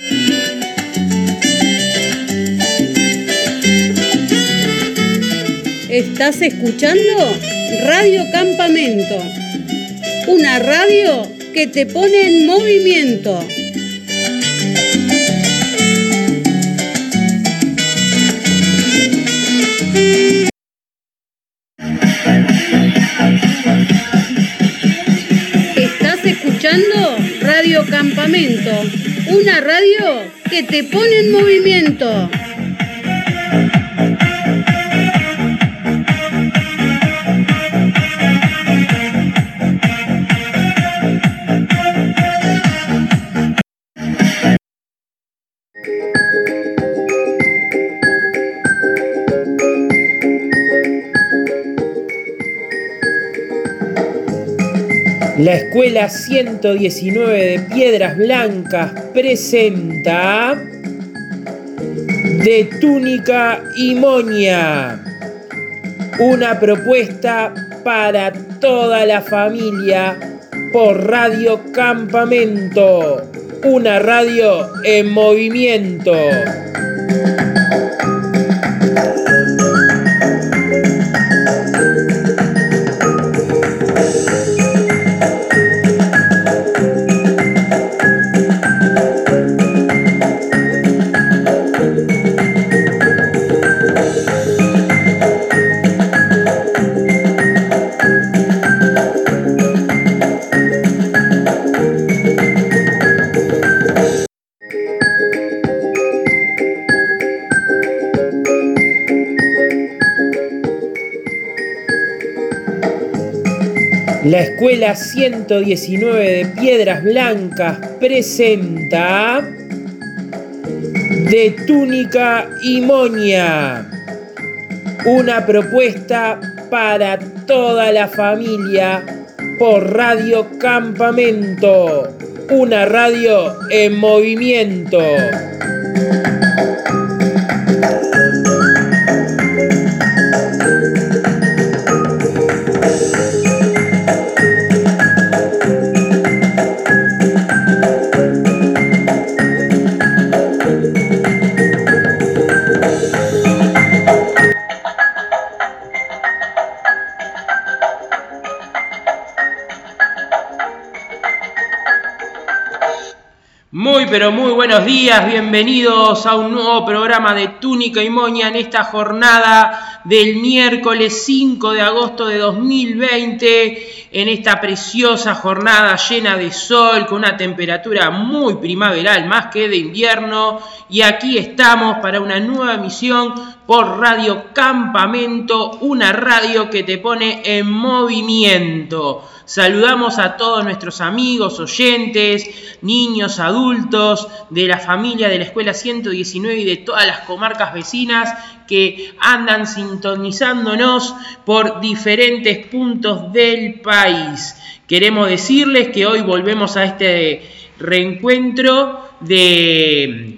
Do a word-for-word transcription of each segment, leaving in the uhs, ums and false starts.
Estás escuchando Radio Campamento, una radio que te pone en movimiento. Estás escuchando Radio Campamento, una radio que te pone en movimiento. La Escuela ciento diecinueve de Piedras Blancas presenta De Túnica y Moña, una propuesta para toda la familia por Radio Campamento, una radio en movimiento. La Escuela ciento diecinueve de Piedras Blancas presenta De Túnica y Moña, una propuesta para toda la familia por Radio Campamento, una radio en movimiento. Muy pero muy buenos días, bienvenidos a un nuevo programa de Túnica y Moña en esta jornada del miércoles cinco de agosto de dos mil veinte, en esta preciosa jornada llena de sol, con una temperatura muy primaveral, más que de invierno, y aquí estamos para una nueva emisión por Radio Campamento, una radio que te pone en movimiento. Saludamos a todos nuestros amigos, oyentes, niños, adultos de la familia de la Escuela ciento diecinueve y de todas las comarcas vecinas que andan sintonizándonos por diferentes puntos del país. Queremos decirles que hoy volvemos a este reencuentro de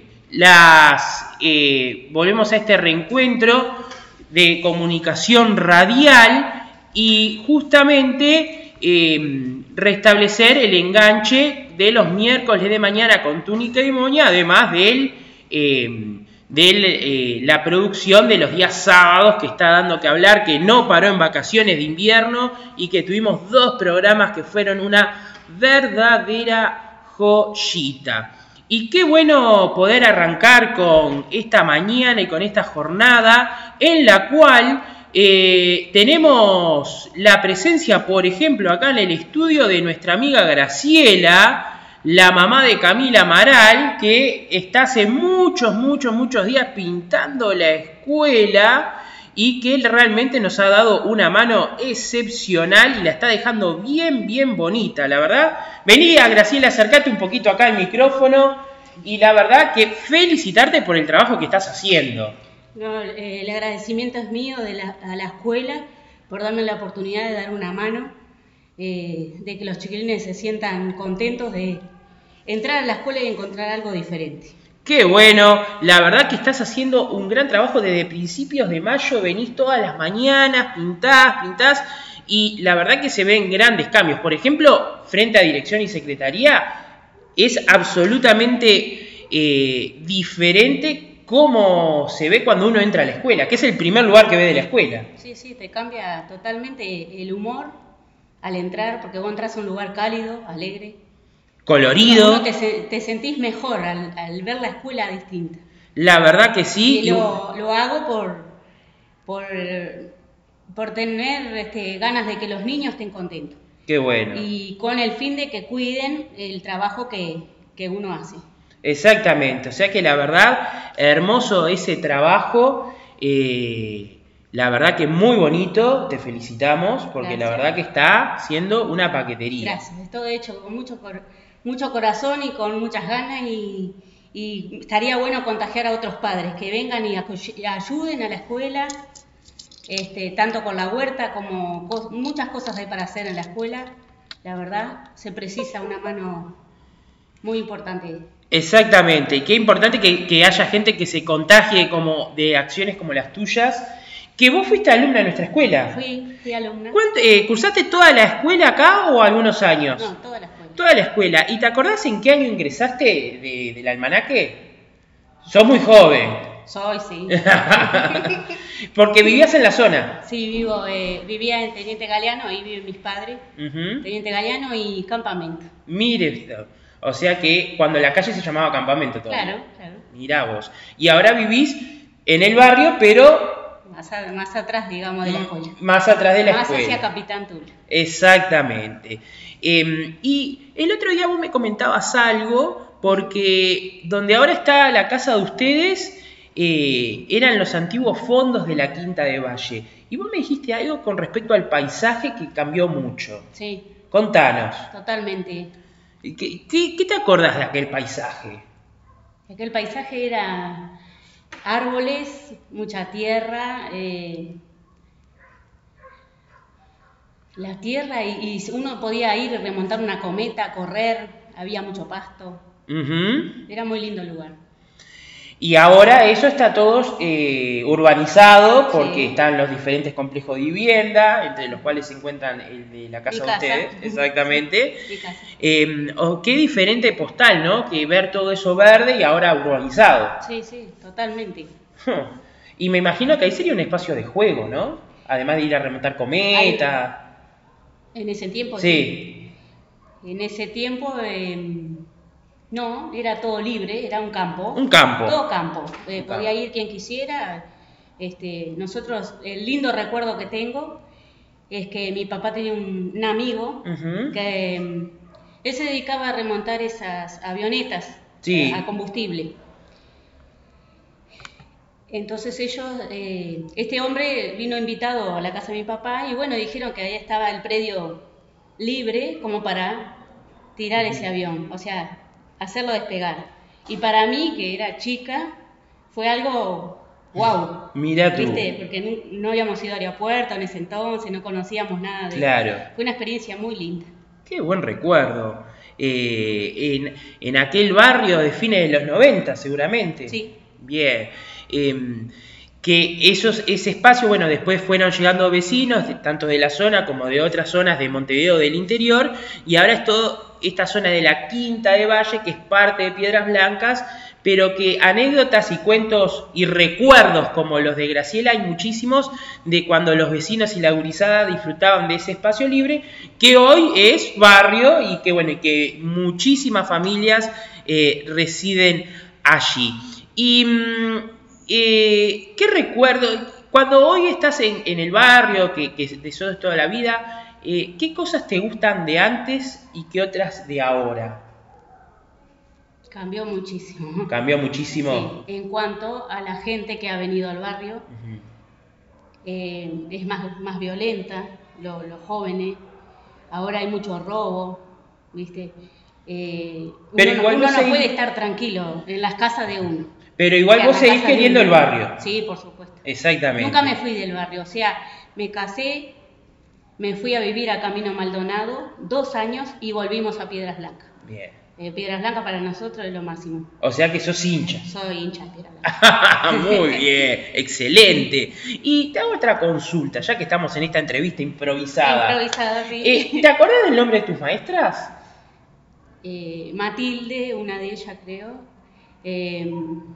las eh, volvemos a este reencuentro de comunicación radial y justamente Eh, restablecer el enganche de los miércoles de mañana con Túnica y Moña, además de eh, eh, la producción de los días sábados, que está dando que hablar, que no paró en vacaciones de invierno y que tuvimos dos programas que fueron una verdadera joyita. Y qué bueno poder arrancar con esta mañana y con esta jornada en la cual Eh, tenemos la presencia, por ejemplo, acá en el estudio de nuestra amiga Graciela, la mamá de Camila Amaral, que está hace muchos, muchos, muchos días pintando la escuela y que realmente nos ha dado una mano excepcional y la está dejando bien, bien bonita, la verdad. Vení, Graciela, acercate un poquito acá al micrófono y la verdad que felicitarte por el trabajo que estás haciendo. No, eh, el agradecimiento es mío de la, a la escuela por darme la oportunidad de dar una mano, eh, de que los chiquilines se sientan contentos de entrar a la escuela y encontrar algo diferente. Qué bueno, la verdad que estás haciendo un gran trabajo desde principios de mayo, venís todas las mañanas, pintás, pintás, y la verdad que se ven grandes cambios. Por ejemplo, frente a dirección y secretaría, es absolutamente eh, diferente cómo se ve cuando uno entra a la escuela, que es el primer lugar que ve de la escuela. Sí, sí, te cambia totalmente el humor al entrar, porque vos entras a un lugar cálido, alegre. Colorido. Uno te, te sentís mejor al, al ver la escuela distinta. La verdad que sí. Y lo, lo hago por, por, por tener este, ganas de que los niños estén contentos. Qué bueno. Y con el fin de que cuiden el trabajo que, que uno hace. Exactamente, o sea que la verdad, hermoso ese trabajo, eh, la verdad que muy bonito, te felicitamos, porque Gracias. La verdad que está siendo una paquetería. Gracias, es todo hecho con mucho, cor, mucho corazón y con muchas ganas y, y estaría bueno contagiar a otros padres, que vengan y ayuden a la escuela, este, tanto con la huerta como cos, muchas cosas hay para hacer en la escuela, la verdad, se precisa una mano muy importante. Exactamente, y qué importante que, que haya gente que se contagie como de acciones como las tuyas, que vos fuiste alumna de nuestra escuela. Fui, fui alumna. Eh, ¿Cursaste toda la escuela acá o algunos años? No, toda la escuela. Toda la escuela. ¿Y te acordás en qué año ingresaste de, del almanaque? Sos muy joven. Soy, sí. Porque vivías en la zona. Sí, vivo, eh, vivía en Teniente Galeano, ahí viven mis padres. Uh-huh. Teniente Galeano y Campamento. Mire esto. O sea que cuando la calle se llamaba Campamento todavía. Claro, claro. Mirá vos. Y ahora vivís en el barrio, pero... Más, a, más atrás, digamos, de la escuela. Más atrás de la más escuela. Más hacia Capitán Tulo. Exactamente. Eh, y el otro día vos me comentabas algo, porque donde ahora está la casa de ustedes... Eh, eran los antiguos fondos de la Quinta de Valle. Y vos me dijiste algo con respecto al paisaje que cambió mucho. Sí. Contanos. Totalmente. ¿Qué, qué, qué te acordás de aquel paisaje? Aquel paisaje era árboles, mucha tierra, eh, la tierra y, y uno podía ir, remontar una cometa, correr, había mucho pasto. Uh-huh. Era muy lindo el lugar. Y ahora eso está todo eh, urbanizado porque sí. Están los diferentes complejos de vivienda, entre los cuales se encuentran el de la casa, casa. de ustedes, exactamente. Sí, casa. Eh, oh, qué diferente postal, ¿no? Que ver todo eso verde y ahora urbanizado. Sí, sí, totalmente. Y me imagino que ahí sería un espacio de juego, ¿no? Además de ir a remontar cometa. En ese tiempo. Sí. sí. En ese tiempo... Eh, No, era todo libre, era un campo. Un campo. Todo campo. Eh, un podía campo. ir quien quisiera. Este, nosotros, el lindo recuerdo que tengo es que mi papá tenía un, un amigo uh-huh. que um, él se dedicaba a remontar esas avionetas sí. a, a combustible. Entonces ellos, eh, este hombre vino invitado a la casa de mi papá y bueno, dijeron que ahí estaba el predio libre como para tirar uh-huh. ese avión. O sea, hacerlo despegar. Y para mí, que era chica, fue algo wow. Mira tú. ¿Viste? Porque no, no habíamos ido a aeropuerto en ese entonces, no conocíamos nada de claro. eso. Fue una experiencia muy linda. Qué buen recuerdo. Eh, en, en aquel barrio de fines de los noventa, seguramente. Sí. Bien. Eh, que esos, ese espacio, bueno, después fueron llegando vecinos, de, tanto de la zona como de otras zonas de Montevideo del interior, y ahora es todo esta zona de la Quinta de Valle, que es parte de Piedras Blancas, pero que anécdotas y cuentos y recuerdos como los de Graciela hay muchísimos de cuando los vecinos y la gurizada disfrutaban de ese espacio libre, que hoy es barrio y que, bueno, y que muchísimas familias eh, residen allí. Y... Eh, ¿qué recuerdo? Cuando hoy estás en, en el barrio, que, que te sos toda la vida, eh, ¿qué cosas te gustan de antes y qué otras de ahora? Cambió muchísimo. Cambió muchísimo. Sí, en cuanto a la gente que ha venido al barrio, uh-huh. eh, es más, más violenta, lo, los jóvenes, ahora hay mucho robo, ¿viste? Eh, Pero uno, igual uno no seguís... puede estar tranquilo en las casas de uno. Pero igual vos seguís queriendo el barrio. Sí, por supuesto. Exactamente. Nunca me fui del barrio, o sea, me casé, me fui a vivir a Camino Maldonado dos años y volvimos a Piedras Blancas. Bien. Eh, Piedras Blancas para nosotros es lo máximo. O sea que sos hincha. Soy hincha de Piedras Blancas. Muy bien, excelente. Y te hago otra consulta, ya que estamos en esta entrevista improvisada. Improvisada, sí. Eh, ¿Te acordás del nombre de tus maestras? Eh, Matilde, una de ellas creo. Eh,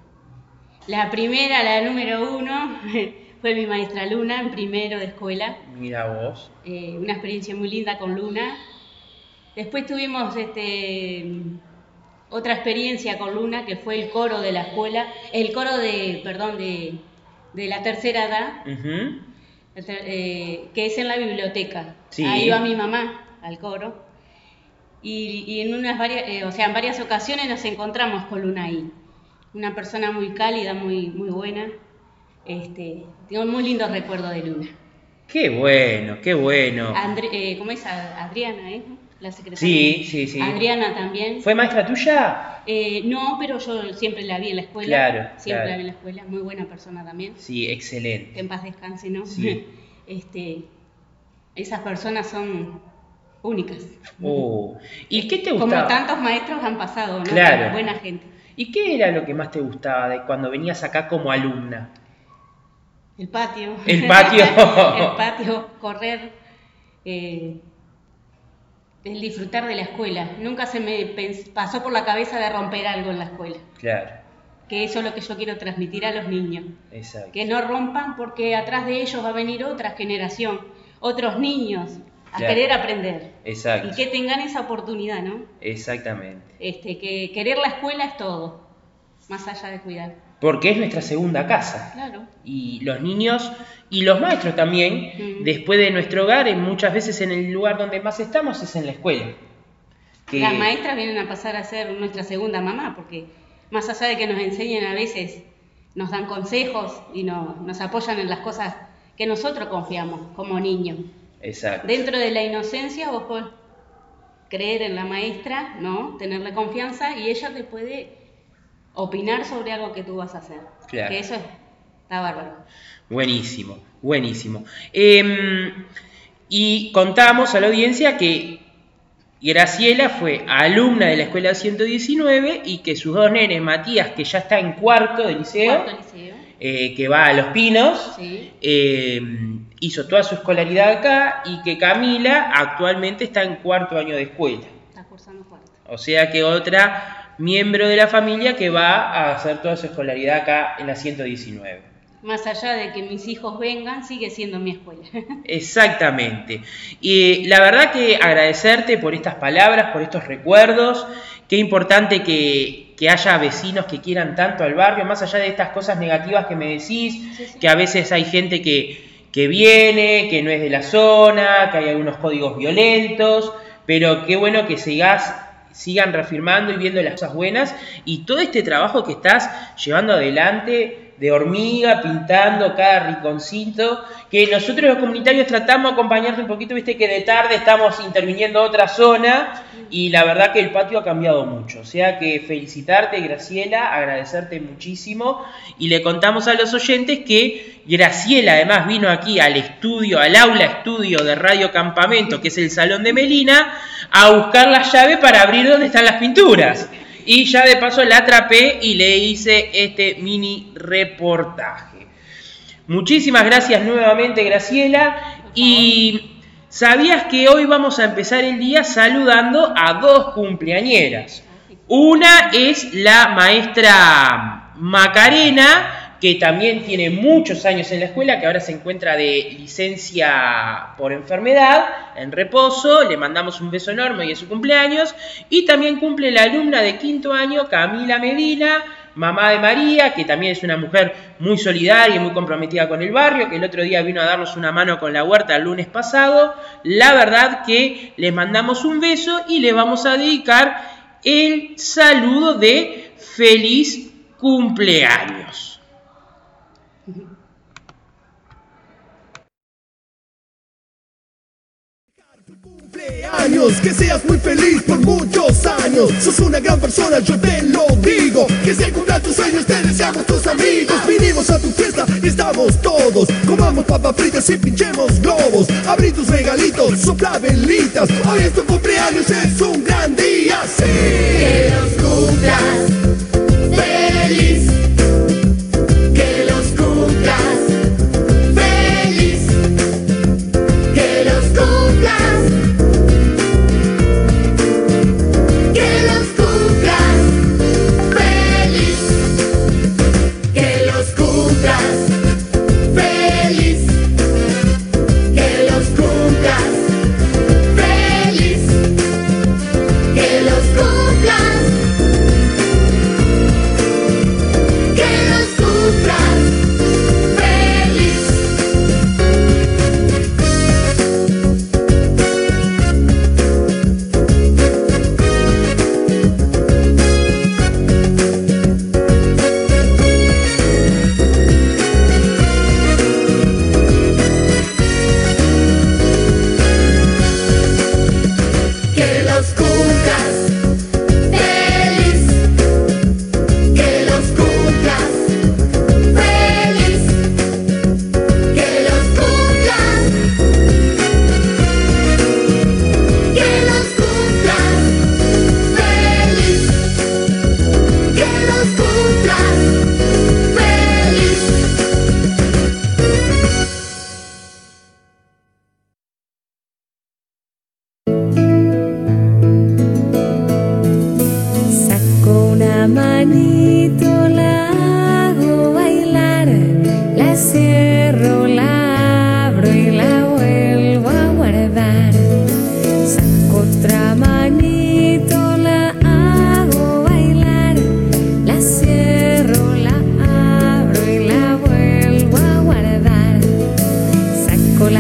la primera, la número uno, fue mi maestra Luna en primero de escuela. Mira vos. Eh, una experiencia muy linda con Luna. Después tuvimos este, otra experiencia con Luna, que fue el coro de la escuela, el coro de, perdón, de, de la tercera edad, Uh-huh. eh, que es en la biblioteca. Sí. Ahí va mi mamá al coro. Y, y en unas varias, eh, o sea, en varias ocasiones nos encontramos con Luna ahí. Una persona muy cálida, muy, muy buena. Este, tengo un muy lindo recuerdo de Luna. Qué bueno, qué bueno. Andre, eh, ¿Cómo es? Adriana, ¿eh? La secretaria. Sí, sí, sí. Adriana también. ¿Fue maestra tuya? Eh, no, pero yo siempre la vi en la escuela. Claro, Siempre claro. la vi en la escuela. Muy buena persona también. Sí, excelente. Que en paz descanse, ¿no? Sí. Este, esas personas son únicas. Oh. ¿Y qué te Como gustaba? tantos maestros han pasado, ¿no? Claro. Buena gente. ¿Y qué era lo que más te gustaba de cuando venías acá como alumna? El patio. El patio. El patio, correr, eh, el disfrutar de la escuela. Nunca se me pens- pasó por la cabeza de romper algo en la escuela. Claro, Que eso es lo que yo quiero transmitir a los niños. exacto. Que no rompan, porque atrás de ellos va a venir otra generación, otros niños a Claro. querer aprender. Exacto. Y que tengan esa oportunidad, ¿no? Exactamente. Este, que querer la escuela es todo, más allá de cuidar. Porque es nuestra segunda casa. Claro. Y los niños y los maestros también, Mm. después de nuestro hogar, en muchas veces en el lugar donde más estamos es en la escuela. Que- Las maestras vienen a pasar a ser nuestra segunda mamá, porque más allá de que nos enseñen, a veces nos dan consejos y no- nos apoyan en las cosas que nosotros confiamos como niños. Exacto. Dentro de la inocencia vos podés creer en la maestra, ¿no? Tenerle confianza y ella te puede opinar sobre algo que tú vas a hacer. Claro. Que eso es, está bárbaro. Buenísimo, buenísimo. Eh, y contamos a la audiencia que Graciela fue alumna de la escuela ciento diecinueve y que sus dos nenes, Matías, que ya está en cuarto de liceo, Cuarto liceo. eh, que va a Los Pinos, Sí. eh, hizo toda su escolaridad acá, y que Camila actualmente está en cuarto año de escuela. Está cursando cuarto. O sea que otra miembro de la familia que va a hacer toda su escolaridad acá en la ciento diecinueve. Más allá de que mis hijos vengan, sigue siendo mi escuela. Exactamente. Y la verdad que agradecerte por estas palabras, por estos recuerdos. Qué importante que, que haya vecinos que quieran tanto al barrio, más allá de estas cosas negativas que me decís, Sí, sí. que a veces hay gente que, que viene, que no es de la zona, que hay algunos códigos violentos, pero qué bueno que sigas, sigan reafirmando y viendo las cosas buenas y todo este trabajo que estás llevando adelante de hormiga, pintando cada rinconcito, que nosotros los comunitarios tratamos de acompañarte un poquito, viste que de tarde estamos interviniendo otra zona y la verdad que el patio ha cambiado mucho, o sea que felicitarte, Graciela, agradecerte muchísimo, y le contamos a los oyentes que Graciela además vino aquí al estudio, al aula estudio de Radio Campamento, que es el Salón de Melina, a buscar la llave para abrir donde están las pinturas. Y ya de paso la atrapé y le hice este mini reportaje. Muchísimas gracias nuevamente, Graciela. Y ¿sabías que hoy vamos a empezar el día saludando a dos cumpleañeras? Una es la maestra Macarena, que también tiene muchos años en la escuela, que ahora se encuentra de licencia por enfermedad, en reposo. Le mandamos un beso enorme y es su cumpleaños. Y también cumple la alumna de quinto año, Camila Medina, mamá de María, que también es una mujer muy solidaria y muy comprometida con el barrio, que el otro día vino a darnos una mano con la huerta el lunes pasado. La verdad que les mandamos un beso y le vamos a dedicar el saludo de feliz cumpleaños. Cumpleaños, que seas muy feliz por muchos años. Sos una gran persona, yo te lo digo. Que se cumplan tus sueños, te deseamos tus amigos. Vinimos a tu fiesta y estamos todos. Comamos papas fritas y pinchemos globos. Abrí tus regalitos, sopla velitas. Hoy es tu cumpleaños, es un gran día, sí. Que los cumplas feliz. Que los cumplas feliz. Que los cumplas. Que los cumplas feliz.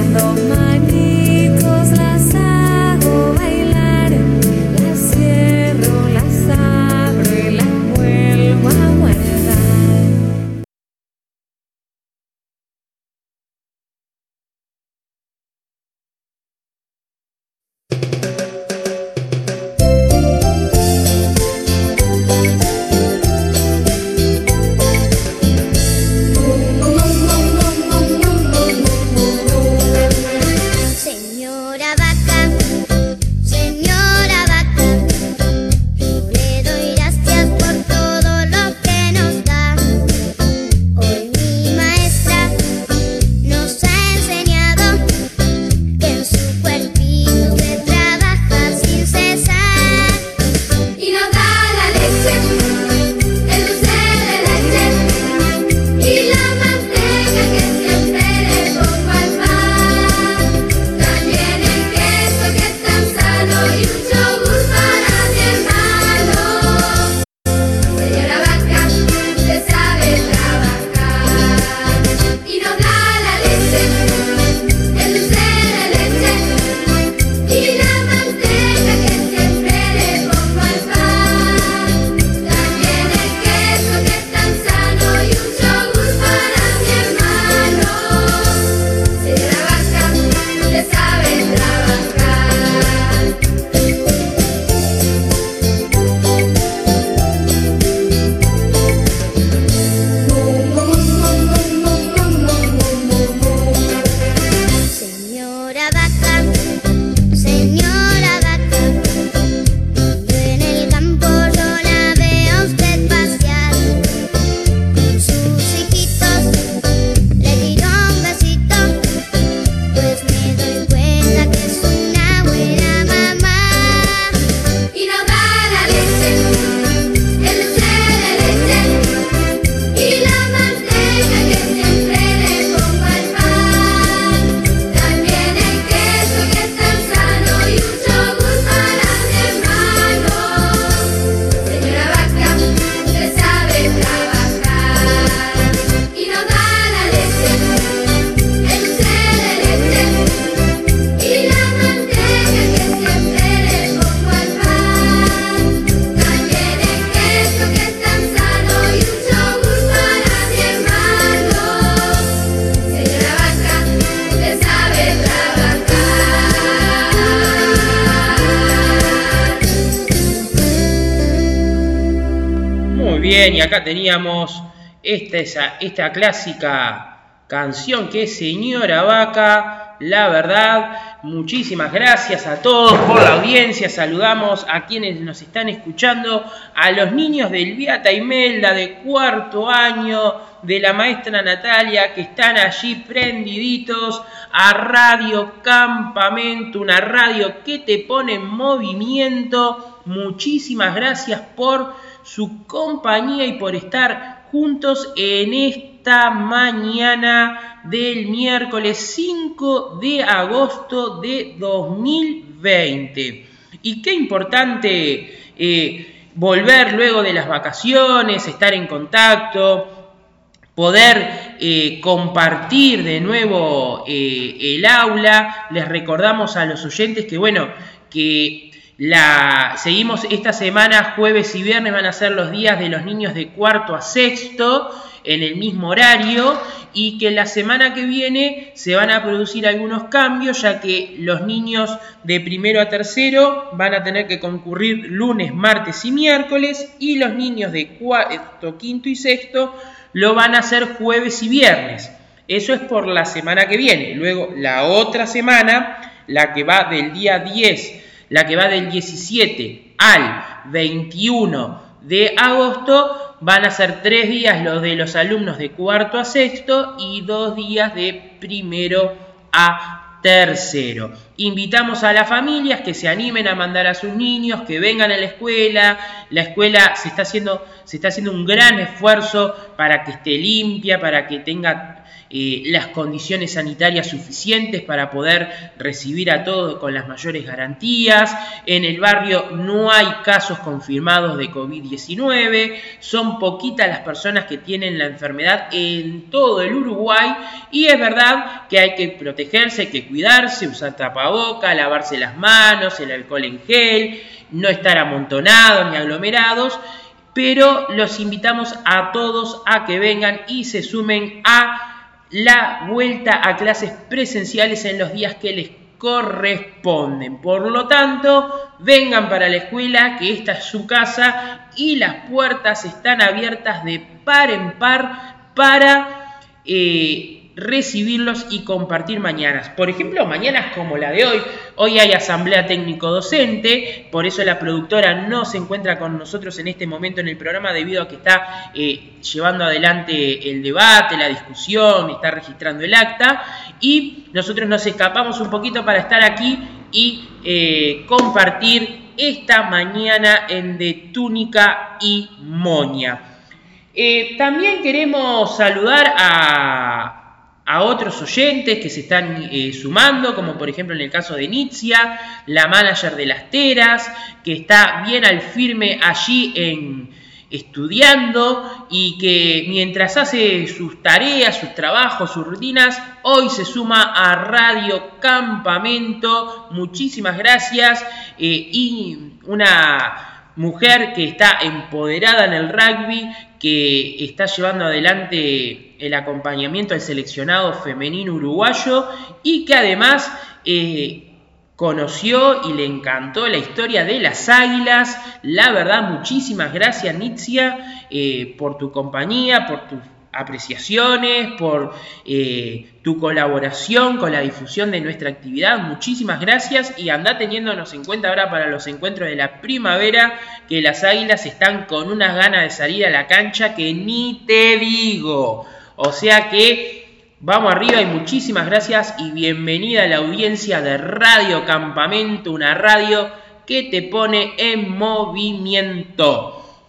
bien, y acá teníamos esta, esa, esta clásica canción que es Señora Vaca. La verdad, muchísimas gracias a todos por la audiencia. Saludamos a quienes nos están escuchando, a los niños del Beata Imelda de cuarto año, de la maestra Natalia, que están allí prendiditos, a Radio Campamento, una radio que te pone en movimiento. Muchísimas gracias por su compañía y por estar juntos en esta mañana del miércoles cinco de agosto de dos mil veinte. Y qué importante eh, volver luego de las vacaciones, estar en contacto, poder eh, compartir de nuevo eh, el aula. Les recordamos a los oyentes que, bueno, que la seguimos esta semana, jueves y viernes van a ser los días de los niños de cuarto a sexto, en el mismo horario, y que la semana que viene se van a producir algunos cambios, ya que los niños de primero a tercero van a tener que concurrir lunes, martes y miércoles, y los niños de cuarto, quinto y sexto lo van a hacer jueves y viernes. Eso es por la semana que viene. Luego la otra semana, la que va del día diez, la que va del diecisiete al veintiuno de agosto, van a ser tres días los de los alumnos de cuarto a sexto y dos días de primero a tercero. Invitamos a las familias que se animen a mandar a sus niños, que vengan a la escuela. La escuela se está haciendo, se está haciendo un gran esfuerzo para que esté limpia, para que tenga eh, las condiciones sanitarias suficientes para poder recibir a todos con las mayores garantías. En el barrio no hay casos confirmados de COVID diecinueve, son poquitas las personas que tienen la enfermedad en todo el Uruguay, y es verdad que hay que protegerse, hay que cuidarse, usar tapaboca, lavarse las manos, el alcohol en gel, no estar amontonados ni aglomerados, pero los invitamos a todos a que vengan y se sumen a la vuelta a clases presenciales en los días que les corresponden. Por lo tanto, vengan para la escuela, que esta es su casa y las puertas están abiertas de par en par para eh, recibirlos y compartir mañanas. Por ejemplo, mañanas como la de hoy. Hoy hay asamblea técnico-docente, por eso la productora no se encuentra con nosotros en este momento en el programa, debido a que está eh, llevando adelante el debate, la discusión, está registrando el acta, y nosotros nos escapamos un poquito para estar aquí y eh, compartir esta mañana en De Túnica y Moña. Eh, también queremos saludar a a otros oyentes que se están eh, sumando, como por ejemplo en el caso de Nitzia, la manager de Las Teras, que está bien al firme allí en, estudiando, y que mientras hace sus tareas, sus trabajos, sus rutinas, hoy se suma a Radio Campamento. Muchísimas gracias. Eh, y una mujer que está empoderada en el rugby, que está llevando adelante el acompañamiento al seleccionado femenino uruguayo, y que además eh, conoció y le encantó la historia de las Águilas. La verdad, muchísimas gracias, Nitzia, eh, por tu compañía, por tus apreciaciones, por eh, tu colaboración con la difusión de nuestra actividad. Muchísimas gracias, y andá teniéndonos en cuenta ahora para los encuentros de la primavera, que las Águilas están con unas ganas de salir a la cancha que ni te digo. O sea que vamos arriba, y muchísimas gracias y bienvenida a la audiencia de Radio Campamento, una radio que te pone en movimiento.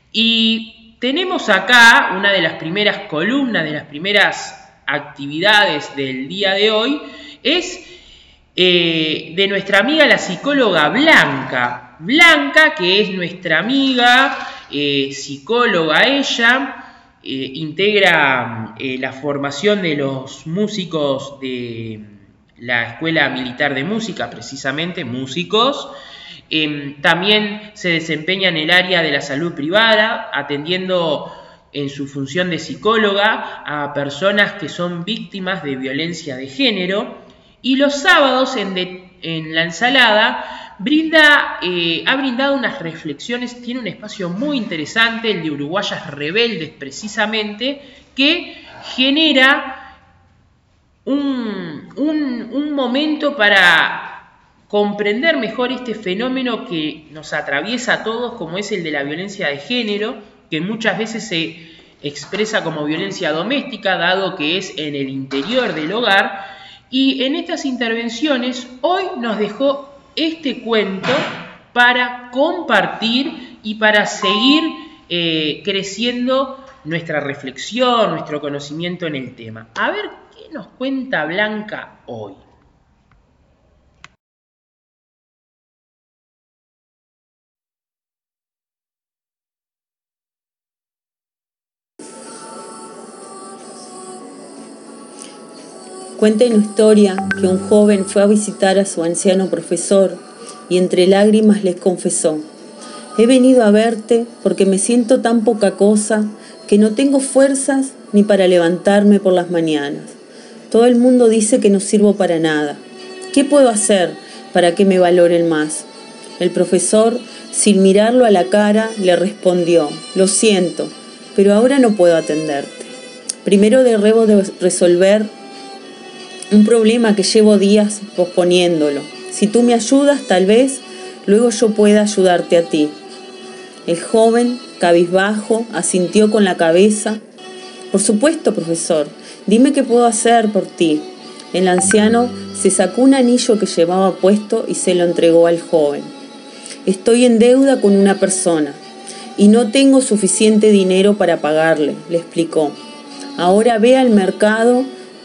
Y tenemos acá una de las primeras columnas, de las primeras actividades del día de hoy, es eh, de nuestra amiga la psicóloga Blanca. Blanca, que es nuestra amiga, eh, psicóloga ella, Eh, integra eh, la formación de los músicos de la Escuela Militar de Música, precisamente músicos. Eh, también se desempeña en el área de la salud privada, atendiendo en su función de psicóloga a personas que son víctimas de violencia de género. Y los sábados en, de, en La Ensalada Brinda, eh, ha brindado unas reflexiones, tiene un espacio muy interesante, el de Uruguayas Rebeldes precisamente, que genera un, un, un momento para comprender mejor este fenómeno que nos atraviesa a todos, como es el de la violencia de género, que muchas veces se expresa como violencia doméstica, dado que es en el interior del hogar. Y en estas intervenciones hoy nos dejó este cuento para compartir y para seguir eh, creciendo nuestra reflexión, nuestro conocimiento en el tema. A ver qué nos cuenta Blanca hoy. Cuenta una historia que un joven fue a visitar a su anciano profesor y entre lágrimas les confesó: he venido a verte porque me siento tan poca cosa que no tengo fuerzas ni para levantarme por las mañanas. Todo el mundo dice que no sirvo para nada. ¿Qué puedo hacer para que me valoren más? El profesor, sin mirarlo a la cara, le respondió: lo siento, pero ahora no puedo atenderte. Primero debo de resolver un problema que llevo días posponiéndolo. Si tú me ayudas, tal vez luego yo pueda ayudarte a ti. El joven, cabizbajo, asintió con la cabeza. Por supuesto, profesor, dime qué puedo hacer por ti. El anciano se sacó un anillo que llevaba puesto y se lo entregó al joven. Estoy en deuda con una persona y no tengo suficiente dinero para pagarle, le explicó. Ahora ve al mercado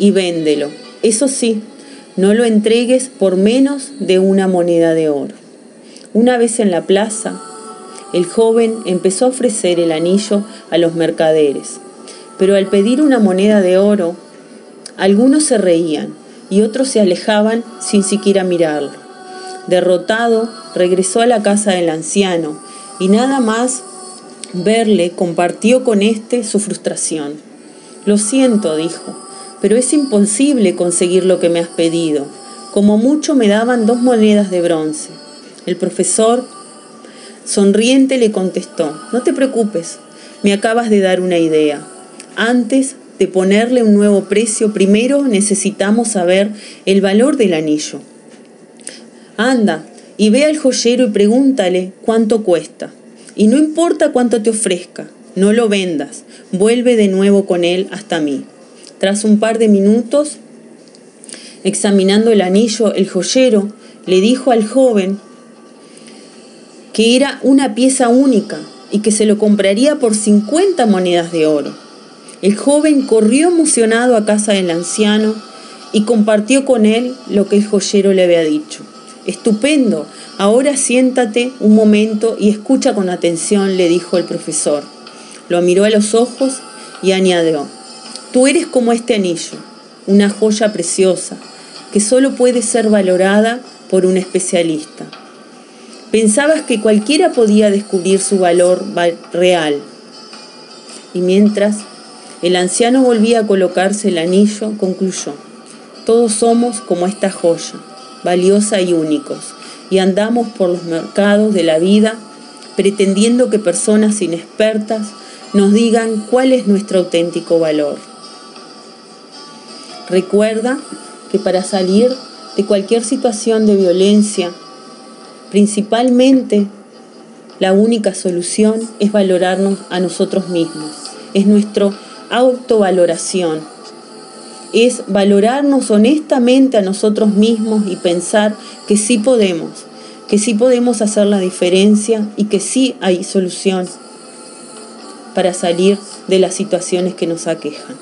y véndelo. Eso sí, no lo entregues por menos de una moneda de oro. Una vez en la plaza, el joven empezó a ofrecer el anillo a los mercaderes, pero al pedir una moneda de oro, algunos se reían y otros se alejaban sin siquiera mirarlo. Derrotado, regresó a la casa del anciano y nada más verle compartió con éste su frustración. «Lo siento», dijo, «pero es imposible conseguir lo que me has pedido. Como mucho me daban dos monedas de bronce». El profesor, sonriente, le contestó: «No te preocupes, me acabas de dar una idea. Antes de ponerle un nuevo precio, primero necesitamos saber el valor del anillo. Anda y ve al joyero y pregúntale cuánto cuesta. Y no importa cuánto te ofrezca, no lo vendas, vuelve de nuevo con él hasta mí». Tras un par de minutos, examinando el anillo, el joyero le dijo al joven que era una pieza única y que se lo compraría por cincuenta monedas de oro. El joven corrió emocionado a casa del anciano y compartió con él lo que el joyero le había dicho. «Estupendo, ahora siéntate un momento y escucha con atención», le dijo el profesor. Lo miró a los ojos y añadió: «Tú eres como este anillo, una joya preciosa que solo puede ser valorada por un especialista. Pensabas que cualquiera podía descubrir su valor real». Y mientras el anciano volvía a colocarse el anillo, concluyó: «Todos somos como esta joya, valiosa y únicos, y andamos por los mercados de la vida pretendiendo que personas inexpertas nos digan cuál es nuestro auténtico valor». Recuerda que para salir de cualquier situación de violencia, principalmente la única solución es valorarnos a nosotros mismos, es nuestra autovaloración, es valorarnos honestamente a nosotros mismos y pensar que sí podemos, que sí podemos hacer la diferencia y que sí hay solución para salir de las situaciones que nos aquejan.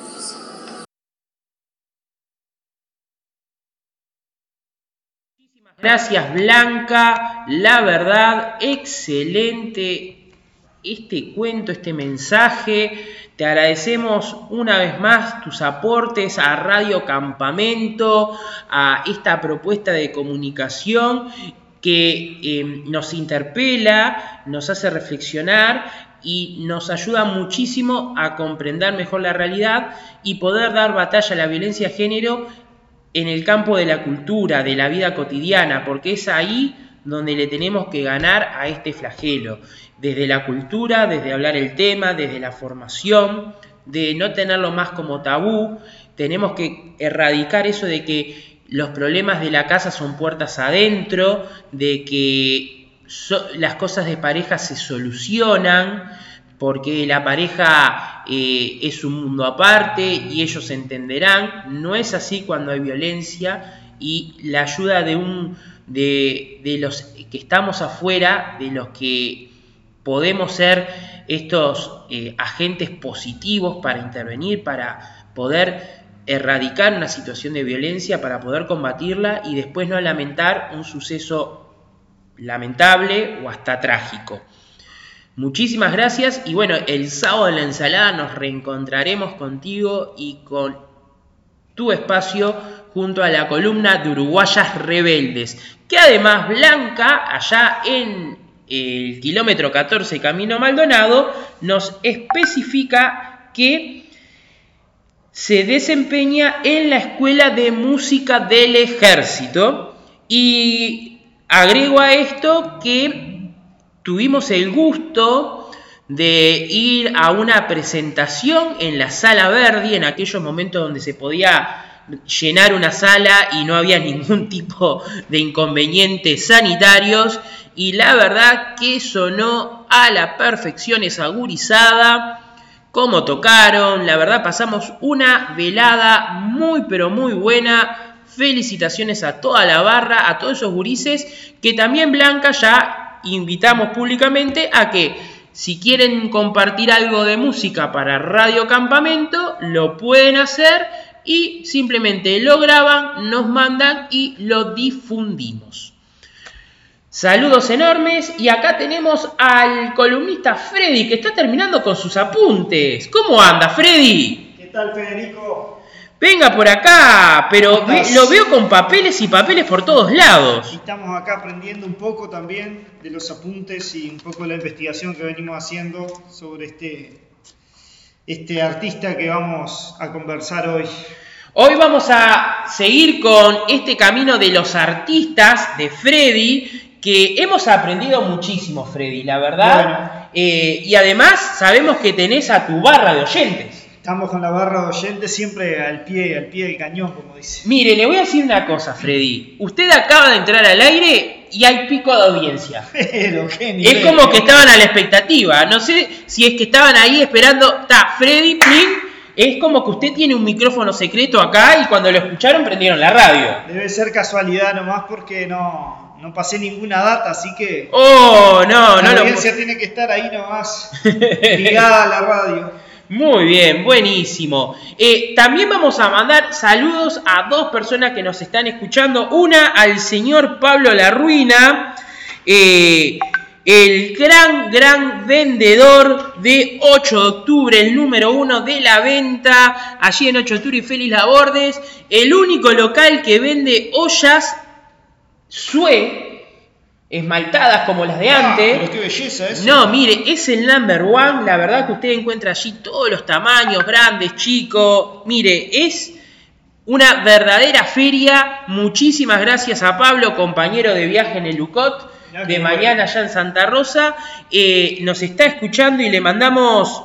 Gracias, Blanca, la verdad, excelente este cuento, este mensaje. Te agradecemos una vez más tus aportes a Radio Campamento, a esta propuesta de comunicación que eh, nos interpela, nos hace reflexionar y nos ayuda muchísimo a comprender mejor la realidad y poder dar batalla a la violencia de género en el campo de la cultura, de la vida cotidiana, porque es ahí donde le tenemos que ganar a este flagelo, desde la cultura, desde hablar el tema, desde la formación, de no tenerlo más como tabú. Tenemos que erradicar eso de que los problemas de la casa son puertas adentro, de que so- las cosas de pareja se solucionan, porque la pareja eh, es un mundo aparte y ellos entenderán. No es así cuando hay violencia, y la ayuda de, un, de, de los que estamos afuera, de los que podemos ser estos eh, agentes positivos para intervenir, para poder erradicar una situación de violencia, para poder combatirla y después no lamentar un suceso lamentable o hasta trágico. Muchísimas gracias y bueno, el sábado en la ensalada nos reencontraremos contigo y con tu espacio junto a la columna de Uruguayas Rebeldes, que además Blanca, allá en el kilómetro catorce Camino Maldonado, nos especifica que se desempeña en la Escuela de Música del Ejército, y agrego a esto que tuvimos el gusto de ir a una presentación en la Sala Verdi, en aquellos momentos donde se podía llenar una sala y no había ningún tipo de inconvenientes sanitarios, y la verdad que sonó a la perfección esa gurizada, como tocaron. La verdad pasamos una velada muy pero muy buena. Felicitaciones a toda la barra, a todos esos gurises, que también Blanca ya invitamos públicamente a que si quieren compartir algo de música para Radio Campamento, lo pueden hacer y simplemente lo graban, nos mandan y lo difundimos. Saludos enormes, y acá tenemos al columnista Freddy, que está terminando con sus apuntes. ¿Cómo anda, Freddy? ¿Qué tal, Federico? Venga por acá, pero ve, lo veo con papeles y papeles por todos lados. Estamos acá aprendiendo un poco también de los apuntes y un poco de la investigación que venimos haciendo sobre este, este artista que vamos a conversar hoy. Hoy vamos a seguir con este camino de los artistas de Freddy, que hemos aprendido muchísimo, Freddy, la verdad. Bueno. Eh, y además sabemos que tenés a tu barra de oyentes. Estamos con la barra de oyentes siempre al pie, al pie del cañón, como dice. Mire, le voy a decir una cosa, Freddy. Usted acaba de entrar al aire y hay pico de audiencia. Pero qué nivel. Es como que estaban a la expectativa. No sé si es que estaban ahí esperando. Está Freddy, plin. Es como que usted tiene un micrófono secreto acá y cuando lo escucharon prendieron la radio. Debe ser casualidad nomás porque no, no pasé ninguna data, así que... Oh, no, la no lo... audiencia tiene que estar ahí nomás, ligada a la radio. Muy bien, buenísimo. Eh, también vamos a mandar saludos a dos personas que nos están escuchando. Una al señor Pablo Larruina, eh, el gran, gran vendedor de ocho de octubre, el número uno de la venta, allí en ocho de octubre y Félix Labordes, el único local que vende ollas Sue, esmaltadas como las de Ah, antes. pero qué belleza eso. No, mire, es el number one. La verdad que usted encuentra allí todos los tamaños, grandes, chicos. Mire, es una verdadera feria. Muchísimas gracias a Pablo, compañero de viaje en el Lucot, Mirá de qué mañana bueno. allá en Santa Rosa. Eh, nos está escuchando y le mandamos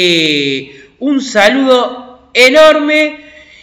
eh, un saludo enorme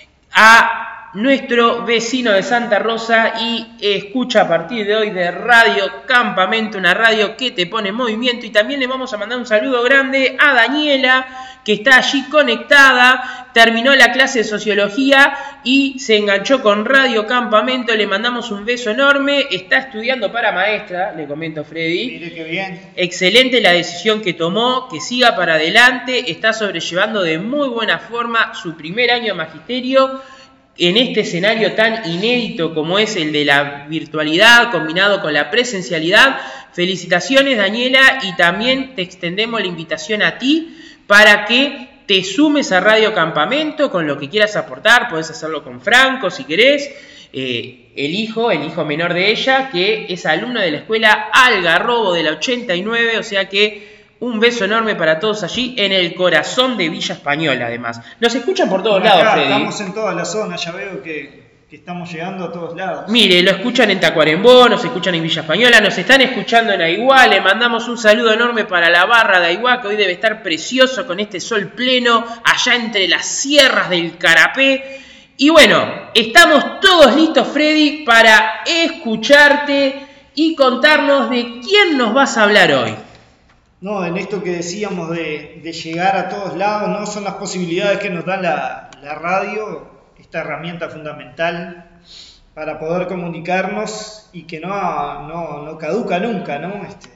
a nuestro vecino de Santa Rosa, y escucha a partir de hoy de Radio Campamento, una radio que te pone en movimiento. Y también le vamos a mandar un saludo grande a Daniela, que está allí conectada, terminó la clase de Sociología y se enganchó con Radio Campamento. Le mandamos un beso enorme, está estudiando para maestra, le comento, Freddy. Mire qué bien. Excelente la decisión que tomó, que siga para adelante, está sobrellevando de muy buena forma su primer año de magisterio en este escenario tan inédito como es el de la virtualidad combinado con la presencialidad. Felicitaciones, Daniela, y también te extendemos la invitación a ti para que te sumes a Radio Campamento con lo que quieras aportar. Podés hacerlo con Franco si querés, eh, el hijo, el hijo menor de ella, que es alumno de la escuela Algarrobo de la ochenta y nueve, o sea que un beso enorme para todos allí en el corazón de Villa Española. Además, nos escuchan por todos Acá lados, Freddy. estamos en toda la zona, ya veo que, que estamos llegando a todos lados. Mire, lo escuchan en Tacuarembó, nos escuchan en Villa Española, nos están escuchando en Aiguá. Le mandamos un saludo enorme para la barra de Aiguá, que hoy debe estar precioso con este sol pleno allá entre las sierras del Carapé. Y bueno, estamos todos listos, Freddy, para escucharte y contarnos de quién nos vas a hablar hoy. No, en esto que decíamos de, de llegar a todos lados, ¿no? Son las posibilidades que nos da la, la radio, esta herramienta fundamental para poder comunicarnos y que no, no, no caduca nunca, ¿no? Este,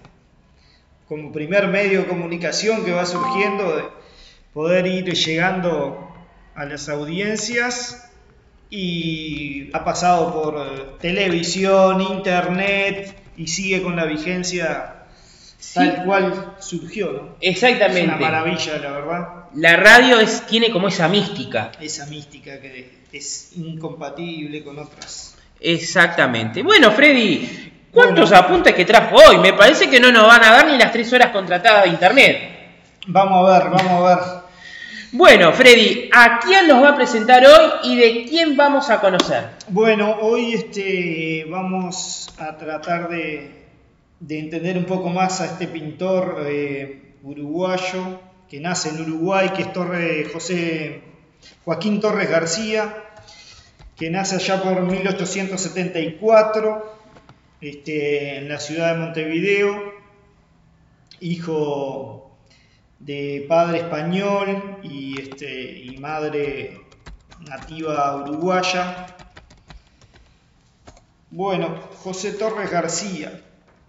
como primer medio de comunicación que va surgiendo, de poder ir llegando a las audiencias, y ha pasado por televisión, internet y sigue con la vigencia tal Sí. cual surgió, ¿no? Exactamente. Es una maravilla, la verdad. La radio es, tiene como esa mística. Esa mística que es incompatible con otras. Exactamente. Bueno, Freddy, ¿cuántos Bueno. apuntes que trajo hoy? Me parece que no nos van a dar ni las tres horas contratadas de internet. Vamos a ver, vamos a ver. Bueno, Freddy, ¿a quién nos va a presentar hoy y de quién vamos a conocer? Bueno, hoy este, vamos a tratar de, de entender un poco más a este pintor eh, uruguayo que nace en Uruguay, que es Torre, José Joaquín Torres García, que nace allá por mil ochocientos setenta y cuatro este, en la ciudad de Montevideo, hijo de padre español y, este, y madre nativa uruguaya. Bueno, José Torres García,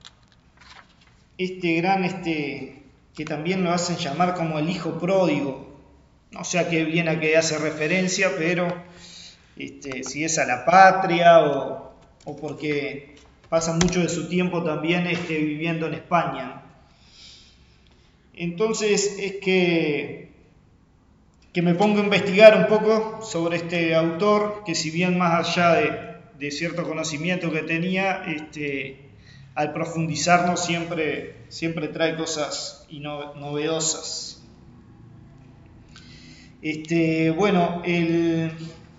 este gran, este, que también lo hacen llamar como el hijo pródigo, no sé a qué bien a qué hace referencia, pero este, si es a la patria o, o porque pasa mucho de su tiempo también este, viviendo en España. Entonces es que, que me pongo a investigar un poco sobre este autor, que si bien más allá de, de cierto conocimiento que tenía, este, al profundizarlo siempre, siempre trae cosas ino- novedosas. Este, bueno, el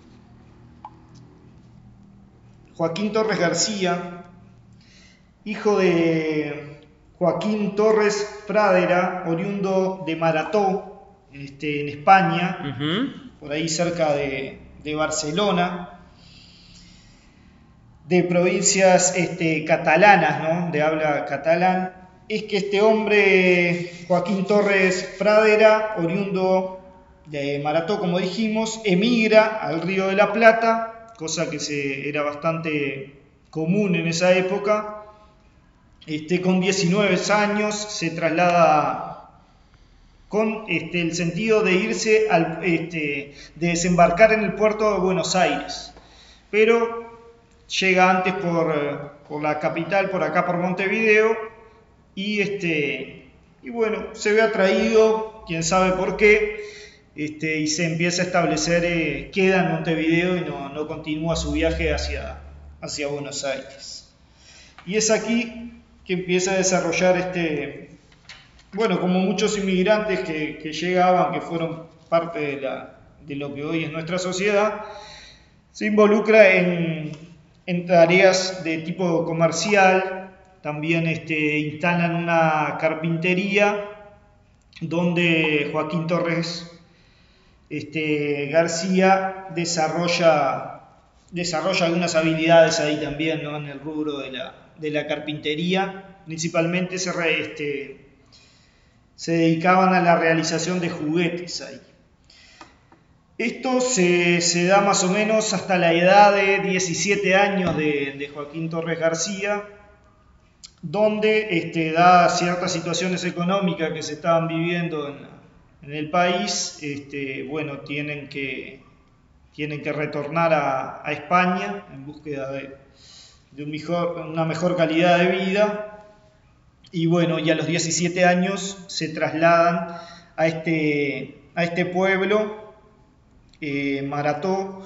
Joaquín Torres García, hijo de Joaquín Torres Pradera, oriundo de Marató, este, en España, Ujú. por ahí cerca de, de Barcelona, de provincias este, catalanas, ¿no? De habla catalán. Es que este hombre, Joaquín Torres Pradera, oriundo de Marató, como dijimos, emigra al Río de la Plata, cosa que se, era bastante común en esa época. Este, con diecinueve años se traslada con este, el sentido de irse, al, este, de desembarcar en el puerto de Buenos Aires, pero llega antes por, por la capital, por acá por Montevideo, y, este, y bueno, se ve atraído, quién sabe por qué, este, y se empieza a establecer, eh, queda en Montevideo y no, no continúa su viaje hacia, hacia Buenos Aires. Y es aquí que empieza a desarrollar este, bueno, como muchos inmigrantes que, que llegaban, que fueron parte de, la, de lo que hoy es nuestra sociedad, se involucra en, en tareas de tipo comercial. También este, instalan una carpintería donde Joaquín Torres este, García desarrolla, desarrolla algunas habilidades ahí también, ¿no? En el rubro de la, de la carpintería. Principalmente se, re, este, se dedicaban a la realización de juguetes ahí. Esto se, se da más o menos hasta la edad de diecisiete años de, de Joaquín Torres García, donde este, da ciertas situaciones económicas que se estaban viviendo en, en el país, este, bueno, tienen que, tienen que retornar a, a España en búsqueda de, de un mejor, una mejor calidad de vida. Y bueno, y a los diecisiete años se trasladan a este, a este pueblo, eh, Marató,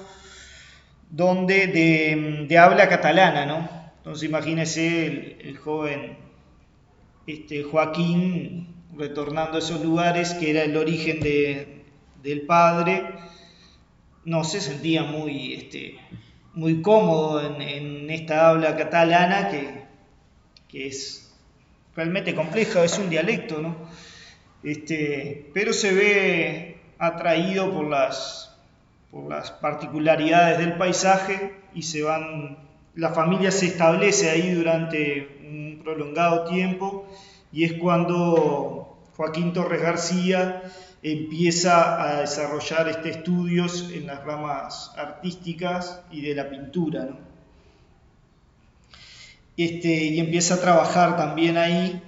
donde de, de habla catalana, ¿no? Entonces imagínese el, el joven este, Joaquín retornando a esos lugares que era el origen de, del padre. No se sentía muy, este, muy cómodo en, en esta habla catalana que, que es realmente compleja, es un dialecto, ¿no? Este, pero se ve atraído por las, por las particularidades del paisaje y se van, la familia se establece ahí durante un prolongado tiempo, y es cuando Joaquín Torres García empieza a desarrollar este, estudios en las ramas artísticas y de la pintura, ¿no? Este, y empieza a trabajar también ahí,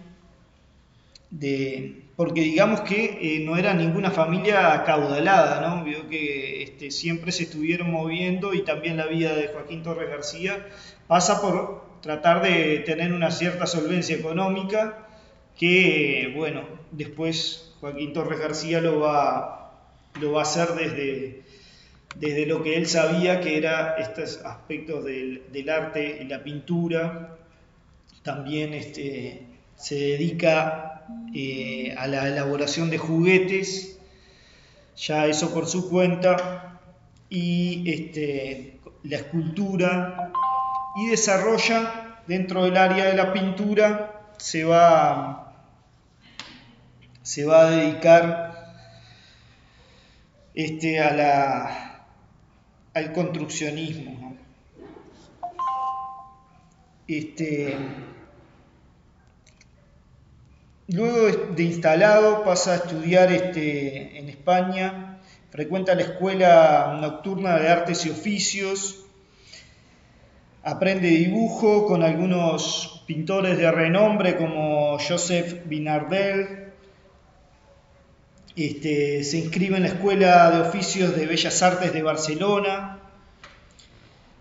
de, porque digamos que eh, no era ninguna familia acaudalada, ¿no? Vio que este, siempre se estuvieron moviendo, y también la vida de Joaquín Torres García pasa por tratar de tener una cierta solvencia económica, que bueno, después Joaquín Torres García lo va, lo va a hacer desde, desde lo que él sabía que era estos aspectos del, del arte y la pintura. También este, se dedica eh, a la elaboración de juguetes, ya eso por su cuenta, y este, la escultura, y desarrolla dentro del área de la pintura, se va, se va a dedicar este, a la, al construccionismo, ¿no? Este, luego de instalado pasa a estudiar este, en España, frecuenta la Escuela Nocturna de Artes y Oficios, aprende dibujo con algunos pintores de renombre como Joseph Vinardel, este, se inscribe en la Escuela de Oficios de Bellas Artes de Barcelona,